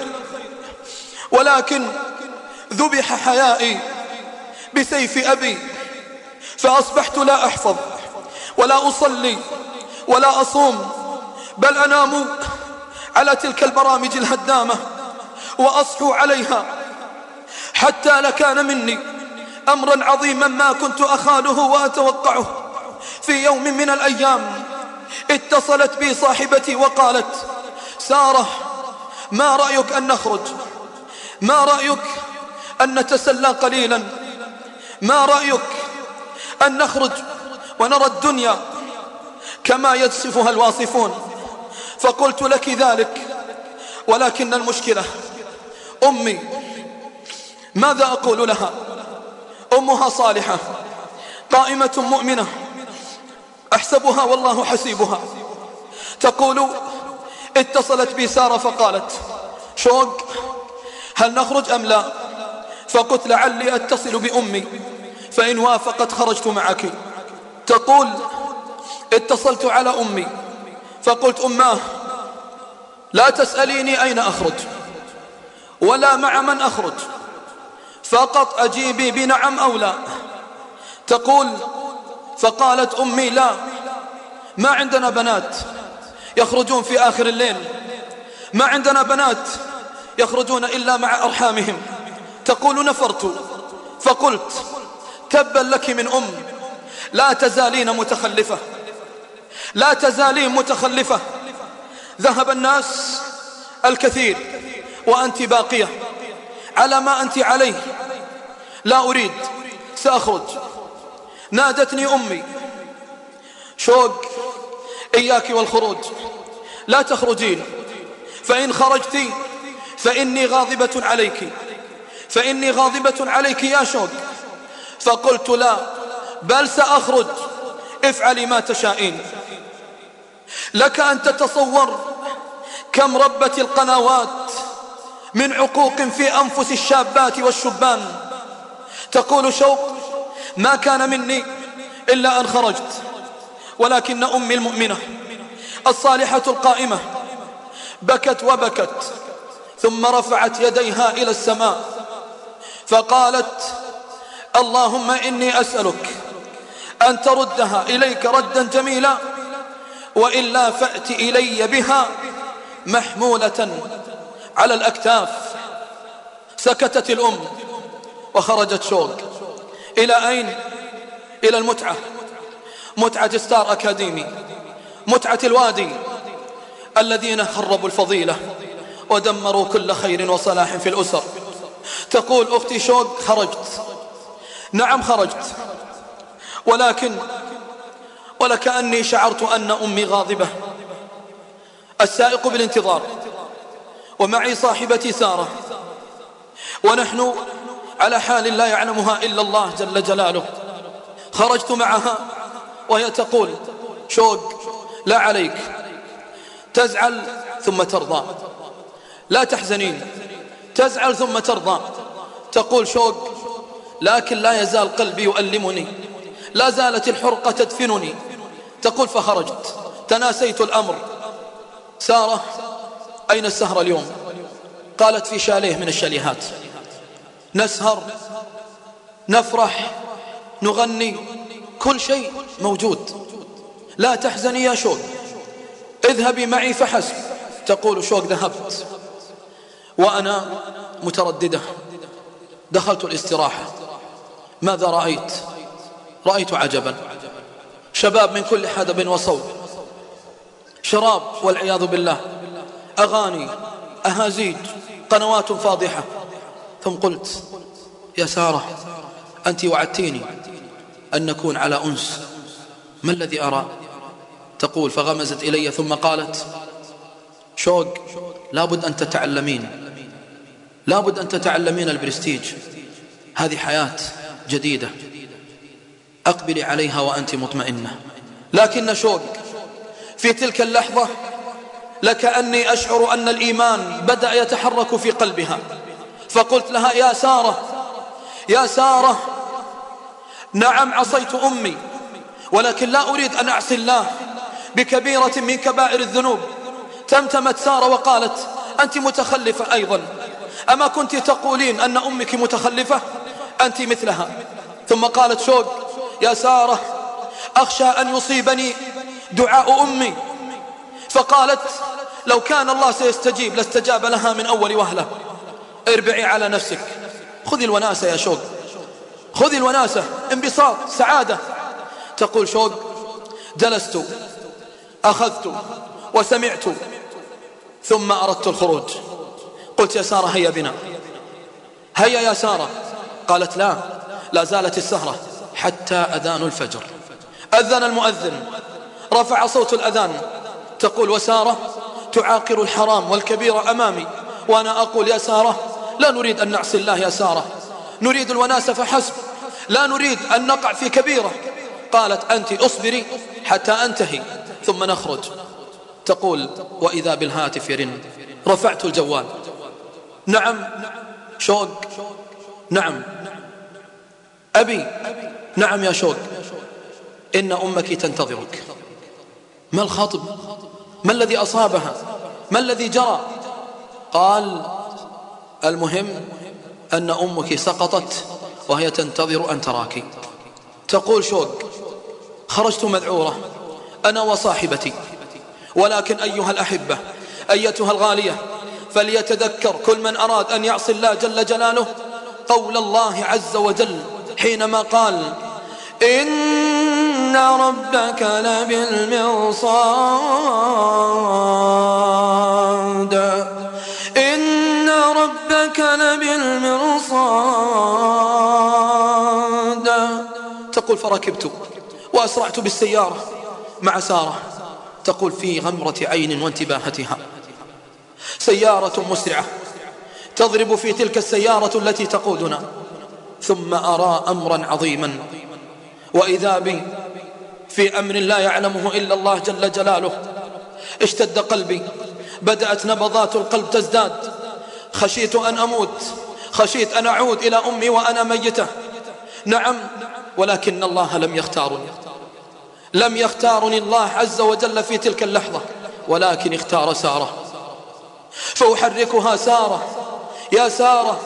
ولكن ذبح حيائي بسيف أبي، فأصبحت لا أحفظ ولا أصلي ولا أصوم، بل أنام على تلك البرامج الهدامة وأصحو عليها، حتى لكان مني أمرا عظيما ما كنت أخاله وأتوقعه. في يوم من الأيام اتصلت بي صاحبتي وقالت: سارة، ما رأيك أن نخرج؟ ما رأيك أن نتسلى قليلا؟ ما رأيك أن نخرج ونرى الدنيا كما يصفها الواصفون؟ فقلت لك ذلك، ولكن المشكلة أمي. ماذا أقول لها؟ أمها صالحة قائمة مؤمنة أحسبها والله حسيبها. تقول: اتصلت بي سارة فقالت: شوق، هل نخرج أم لا؟ فقلت: لعلي أتصل بأمي، فإن وافقت خرجت معك. تقول: اتصلت على أمي فقلت: أماه، لا تسأليني أين أخرج ولا مع من أخرج، فقط أجيبي بنعم أو لا. تقول: فقالت أمي: لا، ما عندنا بنات يخرجون في آخر الليل، ما عندنا بنات يخرجون إلا مع أرحامهم. تقول: نفرت. فقلت: تبا لك من أم، لا تزالين متخلفة، لا تزالين متخلفة. ذهب الناس الكثير وأنت باقية على ما أنت عليه. لا أريد، سأخرج. نادتني أمي: شوق، إياك والخروج، لا تخرجين، فإن خرجت فإني غاضبة عليك، فإني غاضبة عليك يا شوق. فقلت: لا، بل سأخرج، افعلي ما تشائين. لك أن تتصور كم ربت القنوات من عقوق في أنفس الشابات والشبان. تقول شوق: ما كان مني إلا أن خرجت، ولكن أمي المؤمنة الصالحة القائمة بكت وبكت، ثم رفعت يديها إلى السماء فقالت: اللهم إني أسألك أن تردها إليك ردا جميلا، وإلا فأت إلي بها محمولة على الأكتاف. سكتت الأم وخرجت شوق. إلى أين؟ إلى المتعة، متعة ستار أكاديمي، متعة الوادي، الذين خربوا الفضيلة ودمروا كل خير وصلاح في الأسر. تقول أختي شوق: خرجت، نعم خرجت، ولكأني شعرت أن أمي غاضبة. السائق بالانتظار ومعي صاحبتي سارة، ونحن على حال لا يعلمها إلا الله جل جلاله. خرجت معها وهي تقول: شوق لا عليك، تزعل ثم ترضى، لا تحزنين، تزعل ثم ترضى. تقول شوق: لكن لا يزال قلبي يؤلمني، لا زالت الحرقة تدفنني. تقول: فخرجت، تناسيت الأمر. سارة: أين السهرة اليوم؟ قالت: في شاليه من الشاليهات، نسهر، نفرح، نغني، كل شيء موجود. لا تحزني يا شوق، اذهبي معي فحسب. تقول شوق: ذهبت وأنا مترددة. دخلت الاستراحة، ماذا رأيت؟ رأيت عجبا، شباب من كل حدب وصوب، شراب والعياذ بالله، أغاني، أهازيج، قنوات فاضحة. ثم قلت: يا سارة، أنت وعدتيني أن نكون على أنس، ما الذي أرى؟ تقول: فغمزت إلي ثم قالت: شوق، لابد أن تتعلمين، لابد أن تتعلمين البرستيج، هذه حياة جديدة، أقبلي عليها وأنت مطمئنة. لكن شوق في تلك اللحظة لكأني أشعر أن الإيمان بدأ يتحرك في قلبها، فقلت لها: يا سارة، يا سارة، نعم عصيت أمي، ولكن لا أريد أن أعصي الله بكبيرة من كبائر الذنوب. تمتمت سارة وقالت: أنت متخلفة أيضا، أما كنت تقولين أن أمك متخلفة؟ أنت مثلها. ثم قالت شوق: يا سارة، أخشى أن يصيبني دعاء أمي. فقالت: لو كان الله سيستجيب لاستجاب لها من أول وهلة. اربعي على نفسك، خذي الوناسة يا شوق، خذي الوناسة، انبساط، سعادة. تقول شوق: جلست، أخذت وسمعت، ثم أردت الخروج. قلت: يا سارة، هيا بنا، هيا يا سارة. قالت: لا، لا زالت السهرة حتى أذان الفجر. أذن المؤذن، رفع صوت الأذان. تقول: وسارة تعاقر الحرام والكبير أمامي، وأنا أقول: يا سارة، لا نريد أن نعصي الله يا سارة، نريد الوناسة فحسب، لا نريد أن نقع في كبيرة. قالت: أنت أصبري حتى أنتهي ثم نخرج. تقول: وإذا بالهاتف يرن، رفعت الجوال. نعم شوق، نعم أبي، نعم يا شوق، إن أمك تنتظرك. ما الخاطب؟ ما الذي أصابها؟ ما الذي جرى؟ قال: المهم أن أمك سقطت وهي تنتظر أن تراك. تقول شوق: خرجت مذعورة أنا وصاحبتي، ولكن أيها الأحبة، أيتها الغالية، فليتذكر كل من أراد أن يعصي الله جل جلاله قول الله عز وجل حينما قال: إن ربك لبالمرصاد، إن ربك لبالمرصاد. تقول: فركبت وأسرعت بالسيارة مع سارة. تقول: في غمرة عين وانتباهتها، سيارة مسرعة تضرب في تلك السيارة التي تقودنا، ثم أرى أمرا عظيما، وإذا بي في أمر لا يعلمه إلا الله جل جلاله. اشتد قلبي، بدأت نبضات القلب تزداد، خشيت أن أموت، خشيت أن أعود إلى أمي وأنا ميتة. نعم، ولكن الله لم يختارني، لم يختارني الله عز وجل في تلك اللحظة، ولكن اختار سارة. فأحركها: سارة، يا سارة.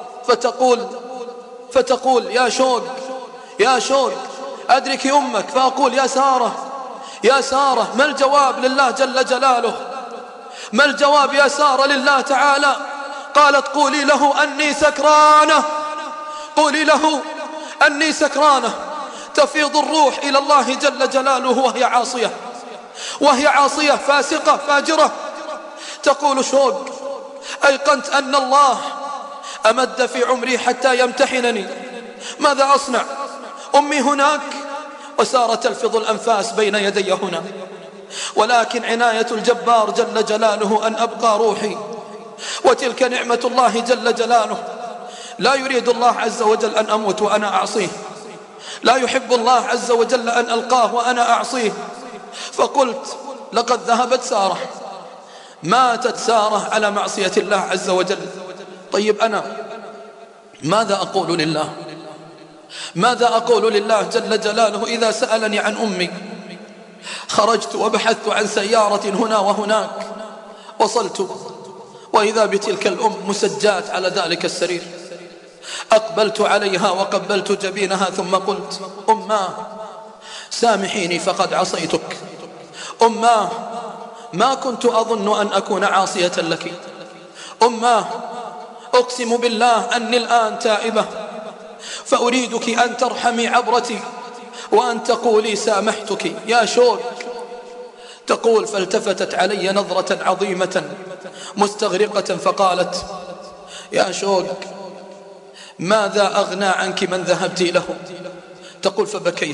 فتقول: يا شوق، يا شوق، أدرك أمك. فأقول: يا سارة، يا سارة، ما الجواب لله جل جلاله؟ ما الجواب يا سارة لله تعالى؟ قالت: قولي له أني سكرانة، قولي له أني سكرانة. تفيض الروح إلى الله جل جلاله وهي عاصية فاسقة فاجرة، تقول شوق أيقنت أن الله أمد في عمري حتى يمتحنني، ماذا أصنع؟ أمي هناك وسار تلفظ الأنفاس بين يدي هنا، ولكن عناية الجبار جل جلاله أن أبقى روحي، وتلك نعمة الله جل جلاله. لا يريد الله عز وجل أن أموت وأنا أعصيه، لا يحب الله عز وجل أن ألقاه وأنا أعصيه. فقلت لقد ذهبت سارة، ماتت سارة على معصية الله عز وجل. طيب أنا ماذا أقول لله؟ ماذا أقول لله جل جلاله إذا سألني عن أمي؟ خرجت وبحثت عن سيارة هنا وهناك، وصلت وإذا بتلك الأم مسجات على ذلك السرير. أقبلت عليها وقبلت جبينها ثم قلت أماه سامحيني فقد عصيتك، أماه ما كنت أظن أن أكون عاصية لك، أماه أقسم بالله أني الآن تائبة، فأريدك أن ترحمي عبرتي وأن تقولي سامحتك يا شوق. تقول فالتفتت علي نظرة عظيمة مستغرقة فقالت يا شوق ماذا أغنى عنك من ذهبت له؟ تقول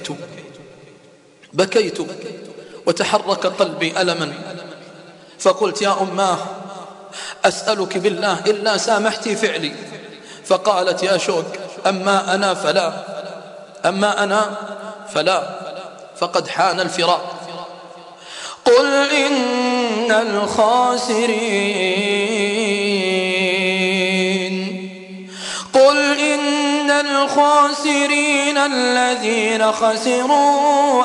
بكيت وتحرك قلبي ألما، فقلت يا أماه أسألك بالله إلا سامحتي فعلي. فقالت يا شوق أما أنا فلا فقد حان الفراق. قل إن الخاسرين الذين خسروا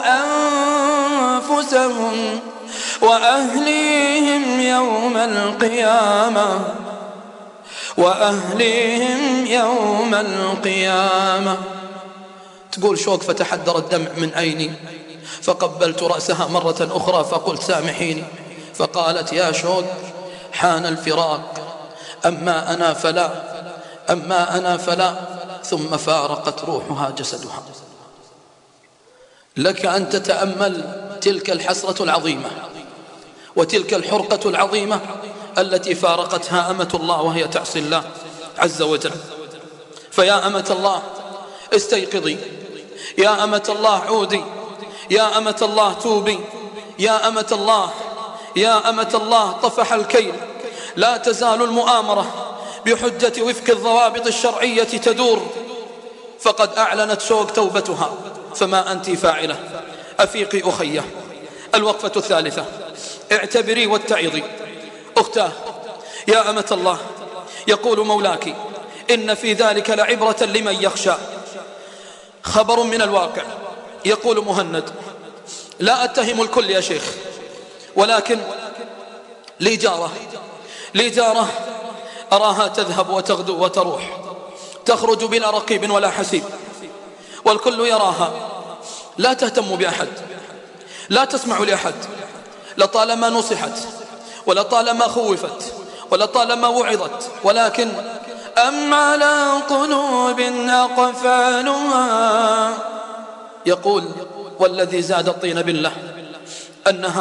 أنفسهم وأهليهم يوم القيامة. تقول شوق فتحدر الدمع من عيني، فقبلت رأسها مرة أخرى فقلت سامحيني. فقالت يا شوق حان الفراق، أما أنا فلا ثم فارقت روحها جسدها. لك أن تتأمل تلك الحسرة العظيمة وتلك الحرقة العظيمة التي فارقتها أمة الله وهي تعصي الله عز وجل. فيا أمة الله استيقظي، يا أمة الله عودي، يا أمة الله توبي، يا أمة الله طفح الكيل. لا تزال المؤامرة بحجة وفق الضوابط الشرعية تدور، فقد أعلنت شوق توبتها، فما أنت فاعلة؟ أفيقي أخيه. الوقفة الثالثة، اعتبري واتعظي. أختاه يا أمة الله، يقول مولاك إن في ذلك لعبرة لمن يخشى. خبر من الواقع، يقول مهند لا أتهم الكل يا شيخ، ولكن لي جارة أراها تذهب وتغدو وتروح، تخرج بلا رقيب ولا حسيب، والكل يراها لا تهتم بأحد، لا تسمع لأحد، لطالما نصحت ولطالما خوفت ولطالما وعظت، ولكن أم على قلوب أقفالها. يقول والذي زاد الطين بالله أنها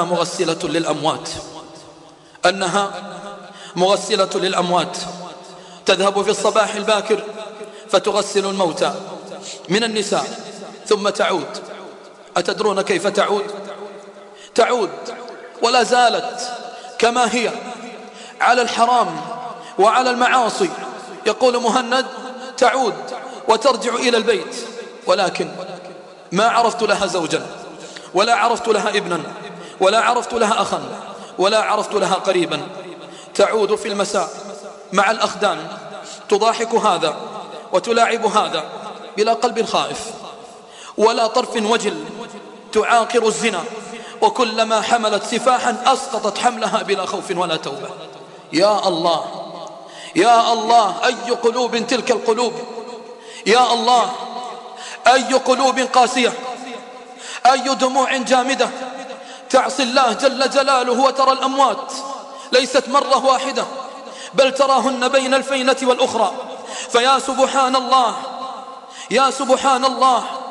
مغسلة للأموات، تذهب في الصباح الباكر فتغسل الموتى من النساء ثم تعود. أتدرون كيف تعود ولا زالت كما هي على الحرام وعلى المعاصي. يقول مهند تعود وترجع إلى البيت، ولكن ما عرفت لها زوجا ولا عرفت لها ابنا ولا عرفت لها أخا ولا عرفت لها قريبا. تعود في المساء مع الأخدان، تضاحك هذا وتلاعب هذا بلا قلب خائف ولا طرف وجل، تعاقر الزنا، وكلما حملت سفاحا أسقطت حملها بلا خوف ولا توبة. يا الله يا الله، أي قلوب تلك القلوب، يا الله أي قلوب قاسية، أي دموع جامدة تعصي الله جل جلاله. وترى الأموات ليست مرة واحدة بل تراهن بين الفينة والأخرى. فيا سبحان الله، يا سبحان الله،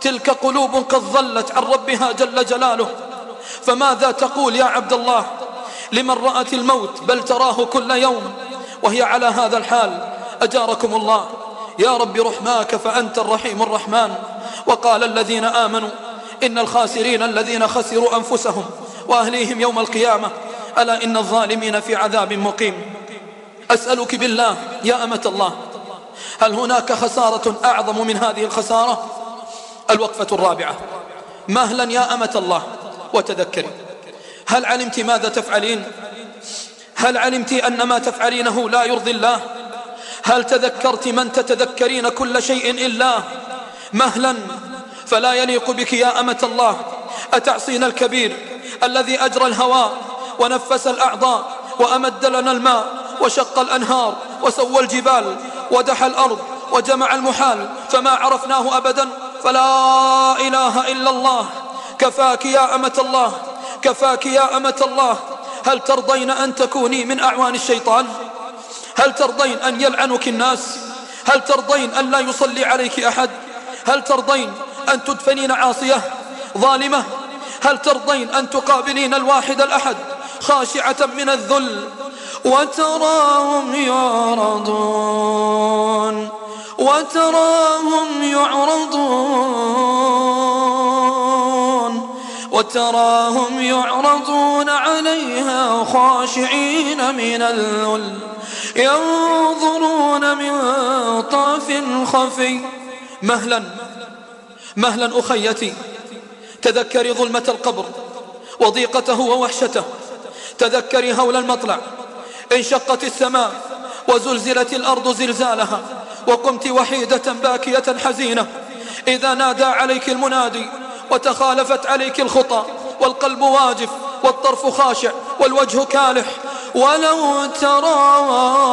تلك قلوب قد ضلت عن ربها جل جلاله. فماذا تقول يا عبد الله لمن رأت الموت بل تراه كل يوم وهي على هذا الحال؟ أجاركم الله. يا رب رحماك فأنت الرحيم الرحمن. وقال الذين آمنوا إن الخاسرين الذين خسروا أنفسهم وأهليهم يوم القيامة ألا إن الظالمين في عذاب مقيم. أسألك بالله يا أمة الله، هل هناك خسارة أعظم من هذه الخسارة؟ الوقفة الرابعة. مهلا يا أمة الله وتذكري، هل علمت ماذا تفعلين؟ هل علمت أن ما تفعلينه لا يرضي الله؟ هل تذكرت من تتذكرين كل شيء إلا مهلا؟ فلا يليق بك يا أمة الله أتعصين الكبير الذي أجرى الهواء ونفس الأعضاء وأمد لنا الماء وشق الأنهار وسوى الجبال ودحى الأرض وجمع المحال فما عرفناه أبدا؟ فلا إله إلا الله. كفاك يا أمة الله، كفاك يا أمة الله. هل ترضين أن تكوني من أعوان الشيطان؟ هل ترضين أن يلعنك الناس؟ هل ترضين أن لا يصلي عليك أحد؟ هل ترضين أن تدفنين عاصية ظالمة؟ هل ترضين أن تقابلين الواحد الأحد خاشعة من الذل وتراهم يعرضون وتراهم يعرضون عليها خاشعين من الذل ينظرون من طرف خفي. مهلا أخيتي، تذكري ظلمة القبر وضيقته ووحشته. تذكري هول المطلع، انشقت السماء وزلزلت الأرض زلزالها وقمت وحيدة باكية حزينة إذا نادى عليك المنادي وتخالفت عليك الخطى والقلب واجف والطرف خاشع والوجه كالح. ولو ترى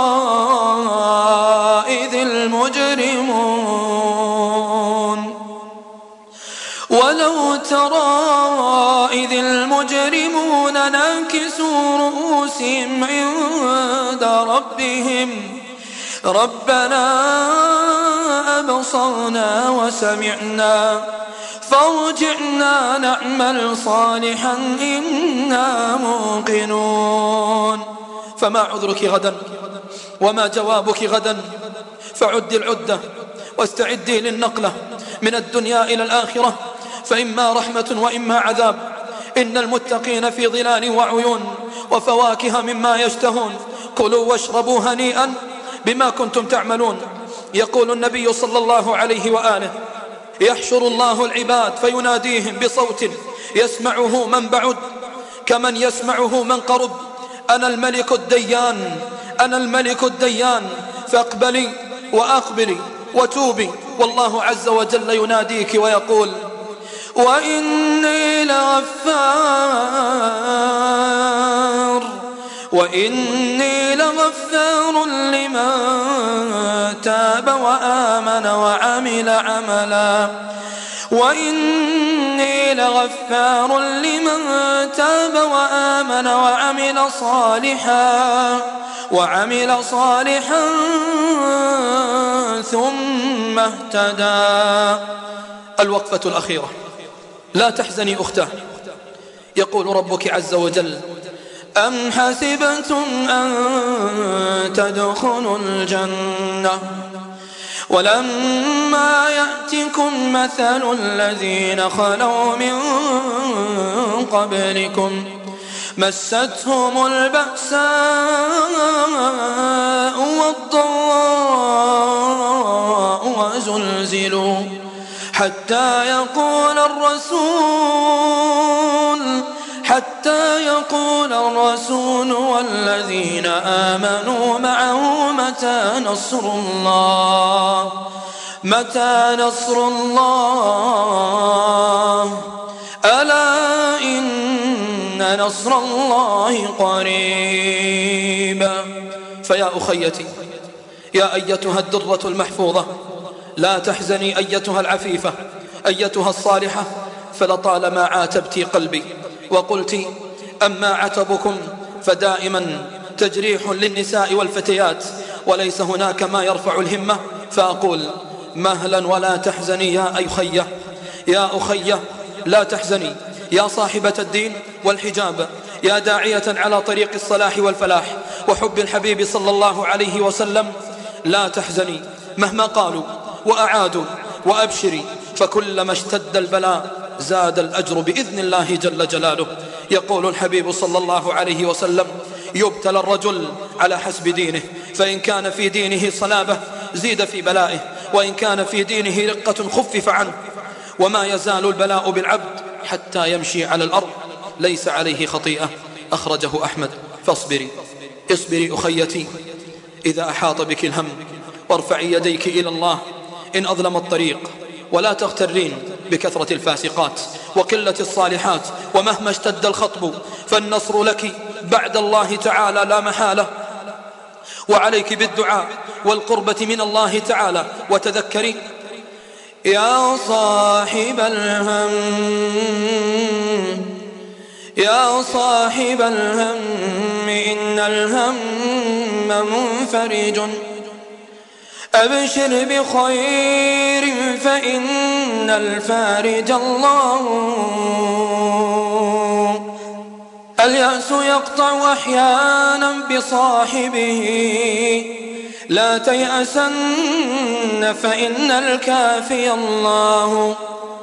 إذ المجرمون ناكسوا رؤوسهم عند ربهم ربنا أبصرنا وسمعنا فارجعنا نعمل صالحا إنا موقنون. فما عذرك غدا وما جوابك غدا؟ فعدي العدة واستعدي للنقلة من الدنيا إلى الآخرة، فإما رحمة وإما عذاب. إن المتقين في ظلال وعيون وفواكه مما يشتهون. كلوا واشربوا هنيئا بما كنتم تعملون. يقول النبي صلى الله عليه وآله: يحشر الله العباد فيناديهم بصوت يسمعه من بعد كمن يسمعه من قرب: أنا الملك الديان، أنا الملك الديان، فاقبلي وأقبلي وتوبي. والله عز وجل يناديك ويقول: وإني لغفار لمن تاب وآمن وعمل عملا وإني لغفار لمن تاب وآمن وعمل صالحا ثم اهتدى. الوقفة الأخيرة. لا تحزني أختاه، يقول ربك عز وجل: أم حسبتم أن تدخلوا الجنة ولما يأتكم مثل الذين خلوا من قبلكم مستهم البأساء والضراء وزلزلوا حتى يقول الرسول والذين آمنوا معه متى نصر الله ألا إن نصر الله قريب. فيا أخيتي، يا أيتها الدرة المحفوظة، لا تحزني أيتها العفيفة، أيتها الصالحة، فلطالما عاتبت قلبي وقلت: أما عتبكم فدائما تجريح للنساء والفتيات وليس هناك ما يرفع الهمة. فأقول: مهلا ولا تحزني يا أخية، يا أخي لا تحزني، يا صاحبة الدين والحجاب، يا داعية على طريق الصلاح والفلاح وحب الحبيب صلى الله عليه وسلم، لا تحزني مهما قالوا وأعادوا، وأبشري فكلما اشتد البلاء زاد الأجر بإذن الله جل جلاله. يقول الحبيب صلى الله عليه وسلم: يبتلى الرجل على حسب دينه، فإن كان في دينه صلابة زيد في بلائه، وإن كان في دينه رقة خفف عنه. وما يزال البلاء بالعبد حتى يمشي على الأرض ليس عليه خطيئة. أخرجه أحمد. فاصبري، اصبري أخيتي إذا أحاط بك الهم، وارفعي يديك إلى الله إن أظلم الطريق، ولا تغترين بكثرة الفاسقات وقلة الصالحات. ومهما اشتد الخطب فالنصر لك بعد الله تعالى لا محالة، وعليك بالدعاء والقربة من الله تعالى. وتذكري يا صاحب الهم، يا صاحب الهم إن الهم منفرج، أبشر بخير فإن الفارج الله. اليأس يقطع أحيانا بصاحبه، لا تيأسن فإن الكافي الله.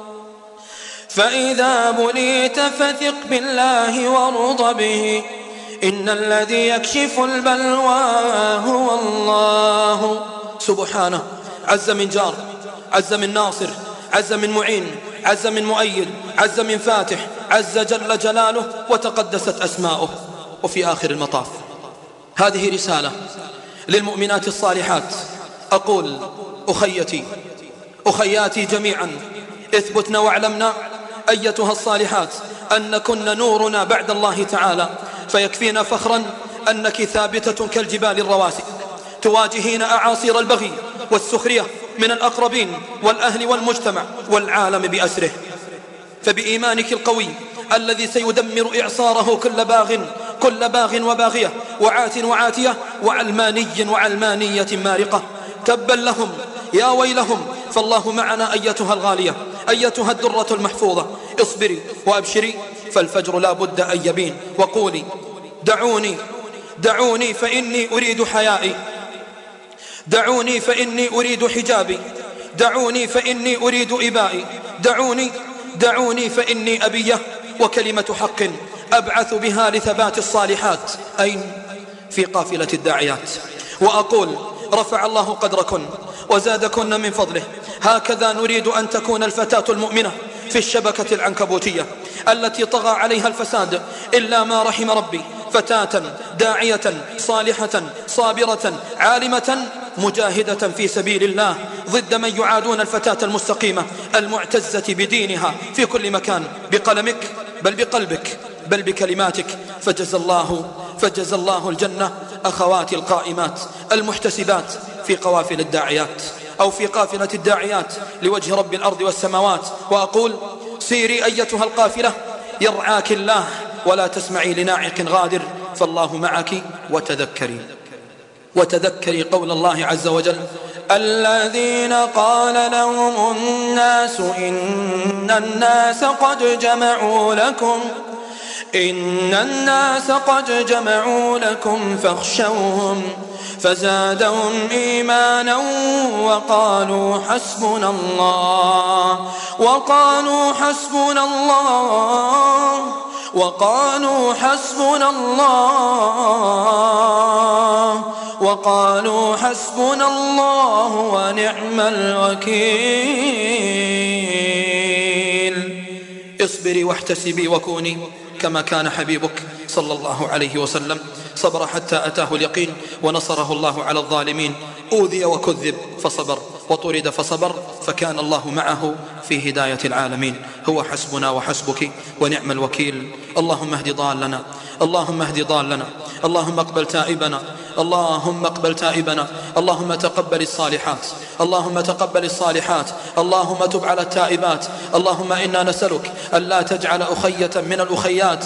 فإذا بليت فثق بالله وارض به، إن الذي يكشف البلوى هو الله. سبحانه عز من جار، عز من ناصر، عز من معين، عز من مؤيد، عز من فاتح، عز جل جلاله وتقدست أسماؤه. وفي آخر المطاف هذه رسالة للمؤمنات الصالحات. أقول أخيتي أخياتي جميعا، اثبتن واعلمنا أيتها الصالحات أنكن نورنا بعد الله تعالى، فيكفينا فخرا أنك ثابتة كالجبال الرواسي، تواجهين أعاصير البغي والسخرية من الأقربين والأهل والمجتمع والعالم بأسره. فبإيمانك القوي الذي سيدمر إعصاره كل باغ وباغية وعات وعاتية وعلماني وعلمانية مارقة، تبا لهم يا ويلهم. فالله معنا أيتها الغالية، أيتها الدرة المحفوظة. اصبري وأبشري فالفجر لا بد أن يبين. وقولي دعوني فإني أريد حيائي، دعوني فإني أريد حجابي، دعوني فإني أريد إبائي، دعوني فإني أبية وكلمة حق أبعث بها لثبات الصالحات. أين؟ في قافلة الداعيات. وأقول رفع الله قدركن وزادكن من فضله. هكذا نريد أن تكون الفتاة المؤمنة في الشبكة العنكبوتية التي طغى عليها الفساد إلا ما رحم ربي، فتاة داعية صالحة صابرة عالمة مجاهدة في سبيل الله ضد من يعادون الفتاة المستقيمة المعتزة بدينها في كل مكان، بقلمك بل بقلبك بل بكلماتك. فجزى الله الجنة أخواتي القائمات المحتسبات في قوافل الداعيات أو في قافلة الداعيات لوجه رب الأرض والسماوات. وأقول سيري أيتها القافلة يرعاك الله ولا تسمعي لناعق غادر، فالله معك. وتذكري قول الله عز وجل: الذين قال لهم الناس إن الناس قد جمعوا لكم فاخشوهم فزادهم إيمانا وقالوا حسبنا الله ونعم الوكيل. اصبري واحتسبي وكوني كما كان حبيبك صلى الله عليه وسلم، صبر حتى أتاه اليقين ونصره الله على الظالمين. أوذي وكذب فصبر، وطرد فصبر، فكان الله معه في هداية العالمين. هو حسبنا وحسبك ونعم الوكيل. اللهم اهد ضالنا، اللهم اهد ضالنا، اللهم اقبل تائبنا، اللهم اقبل تائبنا، اللهم تقبل الصالحات، اللهم تقبل الصالحات، اللهم تب على التائبات. اللهم إنا نسألك ألا تجعل أخية من الأخيات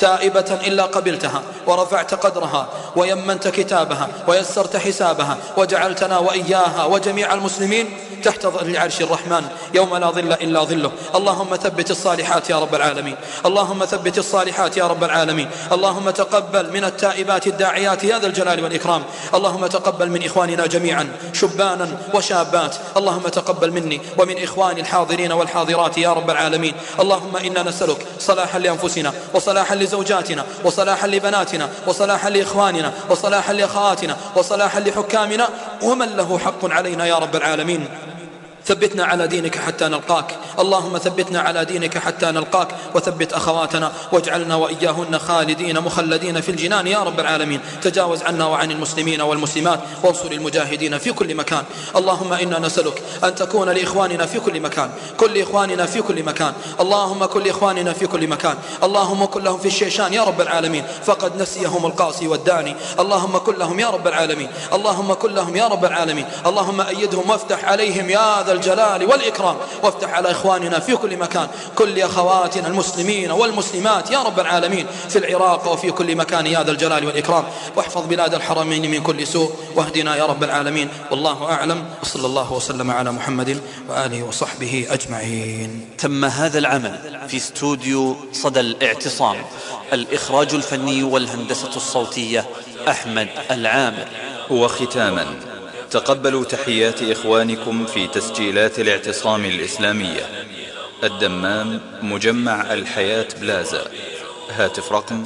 تائبة إلا قبلتها ورفعت قدرها ويمنت كتابها ويسرت حسابها وجعلتنا وإياها وجميع المسلمين تحت ظل عرش الرحمن يوم لا ظل إلا ظله. اللهم ثبت الصالحات يا رب العالمين، اللهم ثبت الصالحات يا رب العالمين. اللهم تقبل من التائبات الداعيات يا ذا الجلال والإكرام. اللهم تقبل من إخواننا جميعا شبانا وشابات. اللهم تقبل مني ومن إخواني الحاضرين والحاضرات يا رب العالمين. اللهم إنا نسألك صلاحا لأنفسنا وصلاحا لزوجاتنا وصلاحا لبناتنا وصلاحا لإخواننا وصلاحا لأخواتنا وصلاحا لحكامنا ومن له حق علينا يا رب العالمين. ثبتنا على دينك حتى نلقاك. اللهم ثبتنا على دينك حتى نلقاك، وثبت أخواتنا واجعلنا وإياهن خالدين مخلدين في الجنان يا رب العالمين. تجاوز عنا وعن المسلمين والمسلمات، وانصر المجاهدين في كل مكان. اللهم إنا نسألك أن تكون لإخواننا في كل مكان، كل إخواننا في كل مكان. اللهم كل إخواننا في كل مكان. اللهم كن لهم في الشيشان يا رب العالمين، فقد نسيهم القاصي والداني. اللهم كن لهم يا رب العالمين، اللهم كن لهم يا رب العالمين. اللهم أيدهم وافتح عليهم يا ذا الجلال والإكرام، وافتح على إخواننا في كل مكان، كل أخواتنا المسلمين والمسلمات يا رب العالمين في العراق وفي كل مكان يا ذا الجلال والإكرام. واحفظ بلاد الحرمين من كل سوء، واهدنا يا رب العالمين. والله أعلم، وصلى الله وسلم على محمد وآله وصحبه أجمعين. تم هذا العمل في استوديو صدى الاعتصام. الإخراج الفني والهندسة الصوتية أحمد العامر. وختاما، تقبلوا تحيات إخوانكم في تسجيلات الاعتصام الإسلامية. الدمام، مجمع الحياة بلازا. هاتف رقم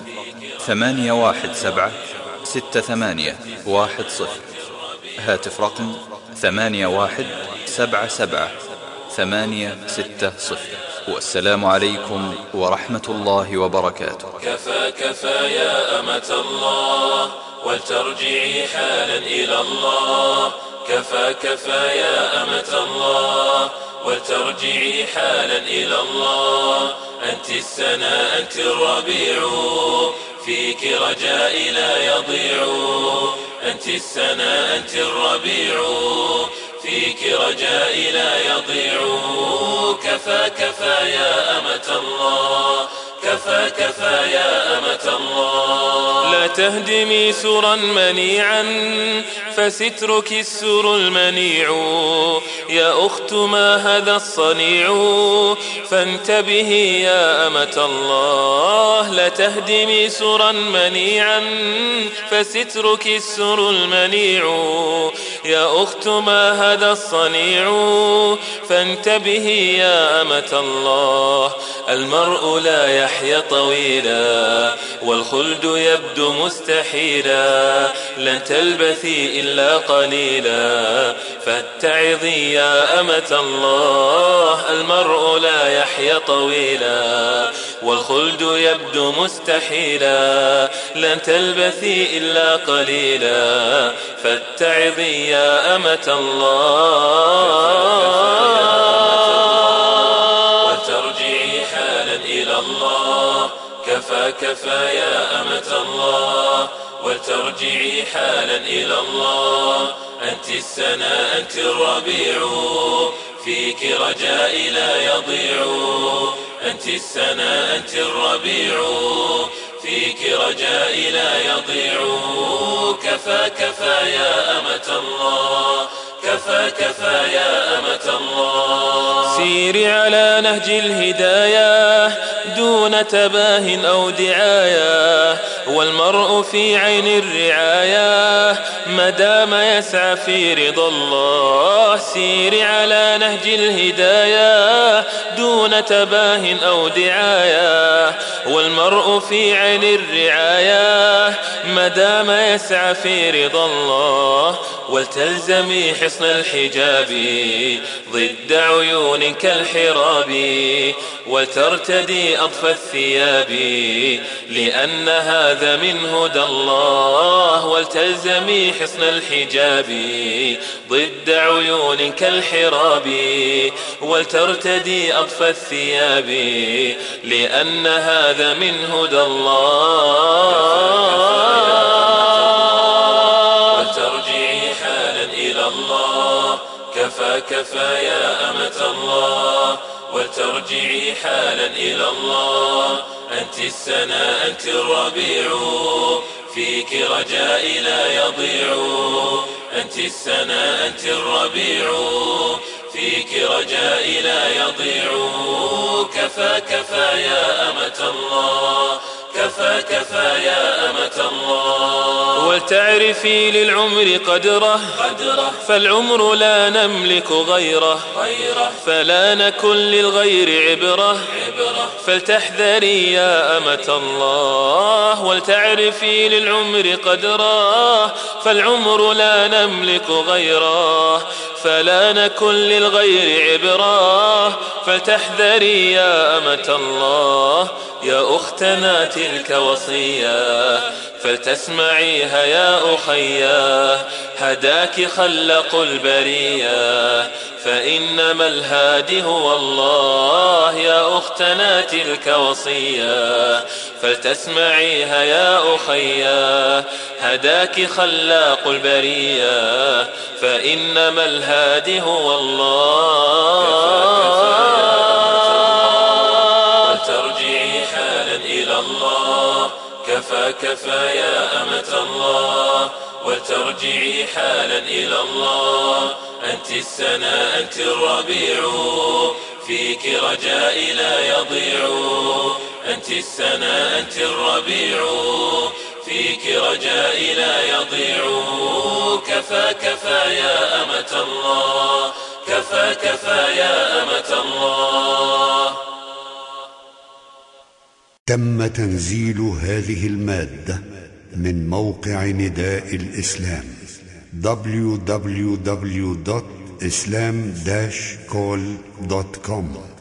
817-6810. هاتف رقم 8177-860. والسلام عليكم ورحمة الله وبركاته. كفى يا أمة الله، ولترجعي حالا إلى الله. كفى يا أمة الله، ولترجعي حالا إلى الله. أنت السنا أنت الربيع، فيك رجائي لا يضيع. أنت السنا أنت الربيع، فيك رجائي لا يضيع. كفى يا أمة الله، كفى يا أمة الله. لا تهدمي سرا منيعا، فسترك السر المنيع. يا أخت ما هذا الصنيع، فانتبهي يا أمة الله. لا تهدمي سرا منيعا، فسترك السر المنيع. يا أخت ما هذا الصنيع، فانتبهي يا أمة الله. المرء لا يحيا طويلا، والخلد يبدو مستحيلا. لن تلبثي إلا قليلا، فاتعظي يا أمة الله. المرء لا يحيا طويلا، والخلد يبدو مستحيلا. لن تلبثي إلا قليلا، فاتعظي يا أمة الله. وترجعي حالا إلى الله. كفى يا أمة الله، وترجعي حالا إلى الله. أنت السنا أنت الربيع، فيك رجائي لا يضيع. أنت السنا أنت الربيع، فيك رجائي لا يضيع. كفى يا أمة الله، كفى يا أمة الله. سيري على نهج الهداية دون تباه أو دعاية، والمرء في عين الرعاية ما دام يسعى في رضا الله. سيري على نهج الهداية دون تباه أو دعاية، والمرء في عين الرعاية ما دام يسعى في رضا الله. ولتلزمي حصن الحجاب ضد عيون كالحراب، ولترتدي أطف الثياب لأن هذا من هدى الله. ولتلزمي حصن الحجاب ضد عيون كالحراب، ولترتدي أطف الثياب لأن هذا من هدى الله. وترجعي حالا إلى الله. كفى يا أمة الله، وترجعي حالا إلى الله. أنت السنا أنت الربيع فيك رجائي لا يضيع أنت السنا أنت الربيع فيك رجائي لا يضيع كفى كفى يا أمة الله كفى كفى يا أمة الله ولتعرفي للعمر قدره فالعمر لا نملك غيره فلا نكن للغير عبرة فلتحذري يا أمة الله ولتعرفي للعمر قدره فالعمر لا نملك غيره فلا نكن للغير عبرة فلتحذري يا أمة الله يا أختنا تلك وصية فلتسمعيها يا أخيا هداك خلق البرية فإنما الهادي هو الله يا أختنا تلك وصية فلتسمعيها يا أخيا هداك خلاق البرية فإنما الهادي هو الله ترجعي حالا إلى الله كفى كفى يا أمة الله وترجعي حالا إلى الله أنت السنا أنت الربيع فيك رجائي لا يضيع أنت السنا أنت الربيع فيك رجائي لا يضيع كفى كفى يا أمة الله كفى كفى يا أمة الله. تم تنزيل هذه المادة من موقع نداء الإسلام www.islam-call.com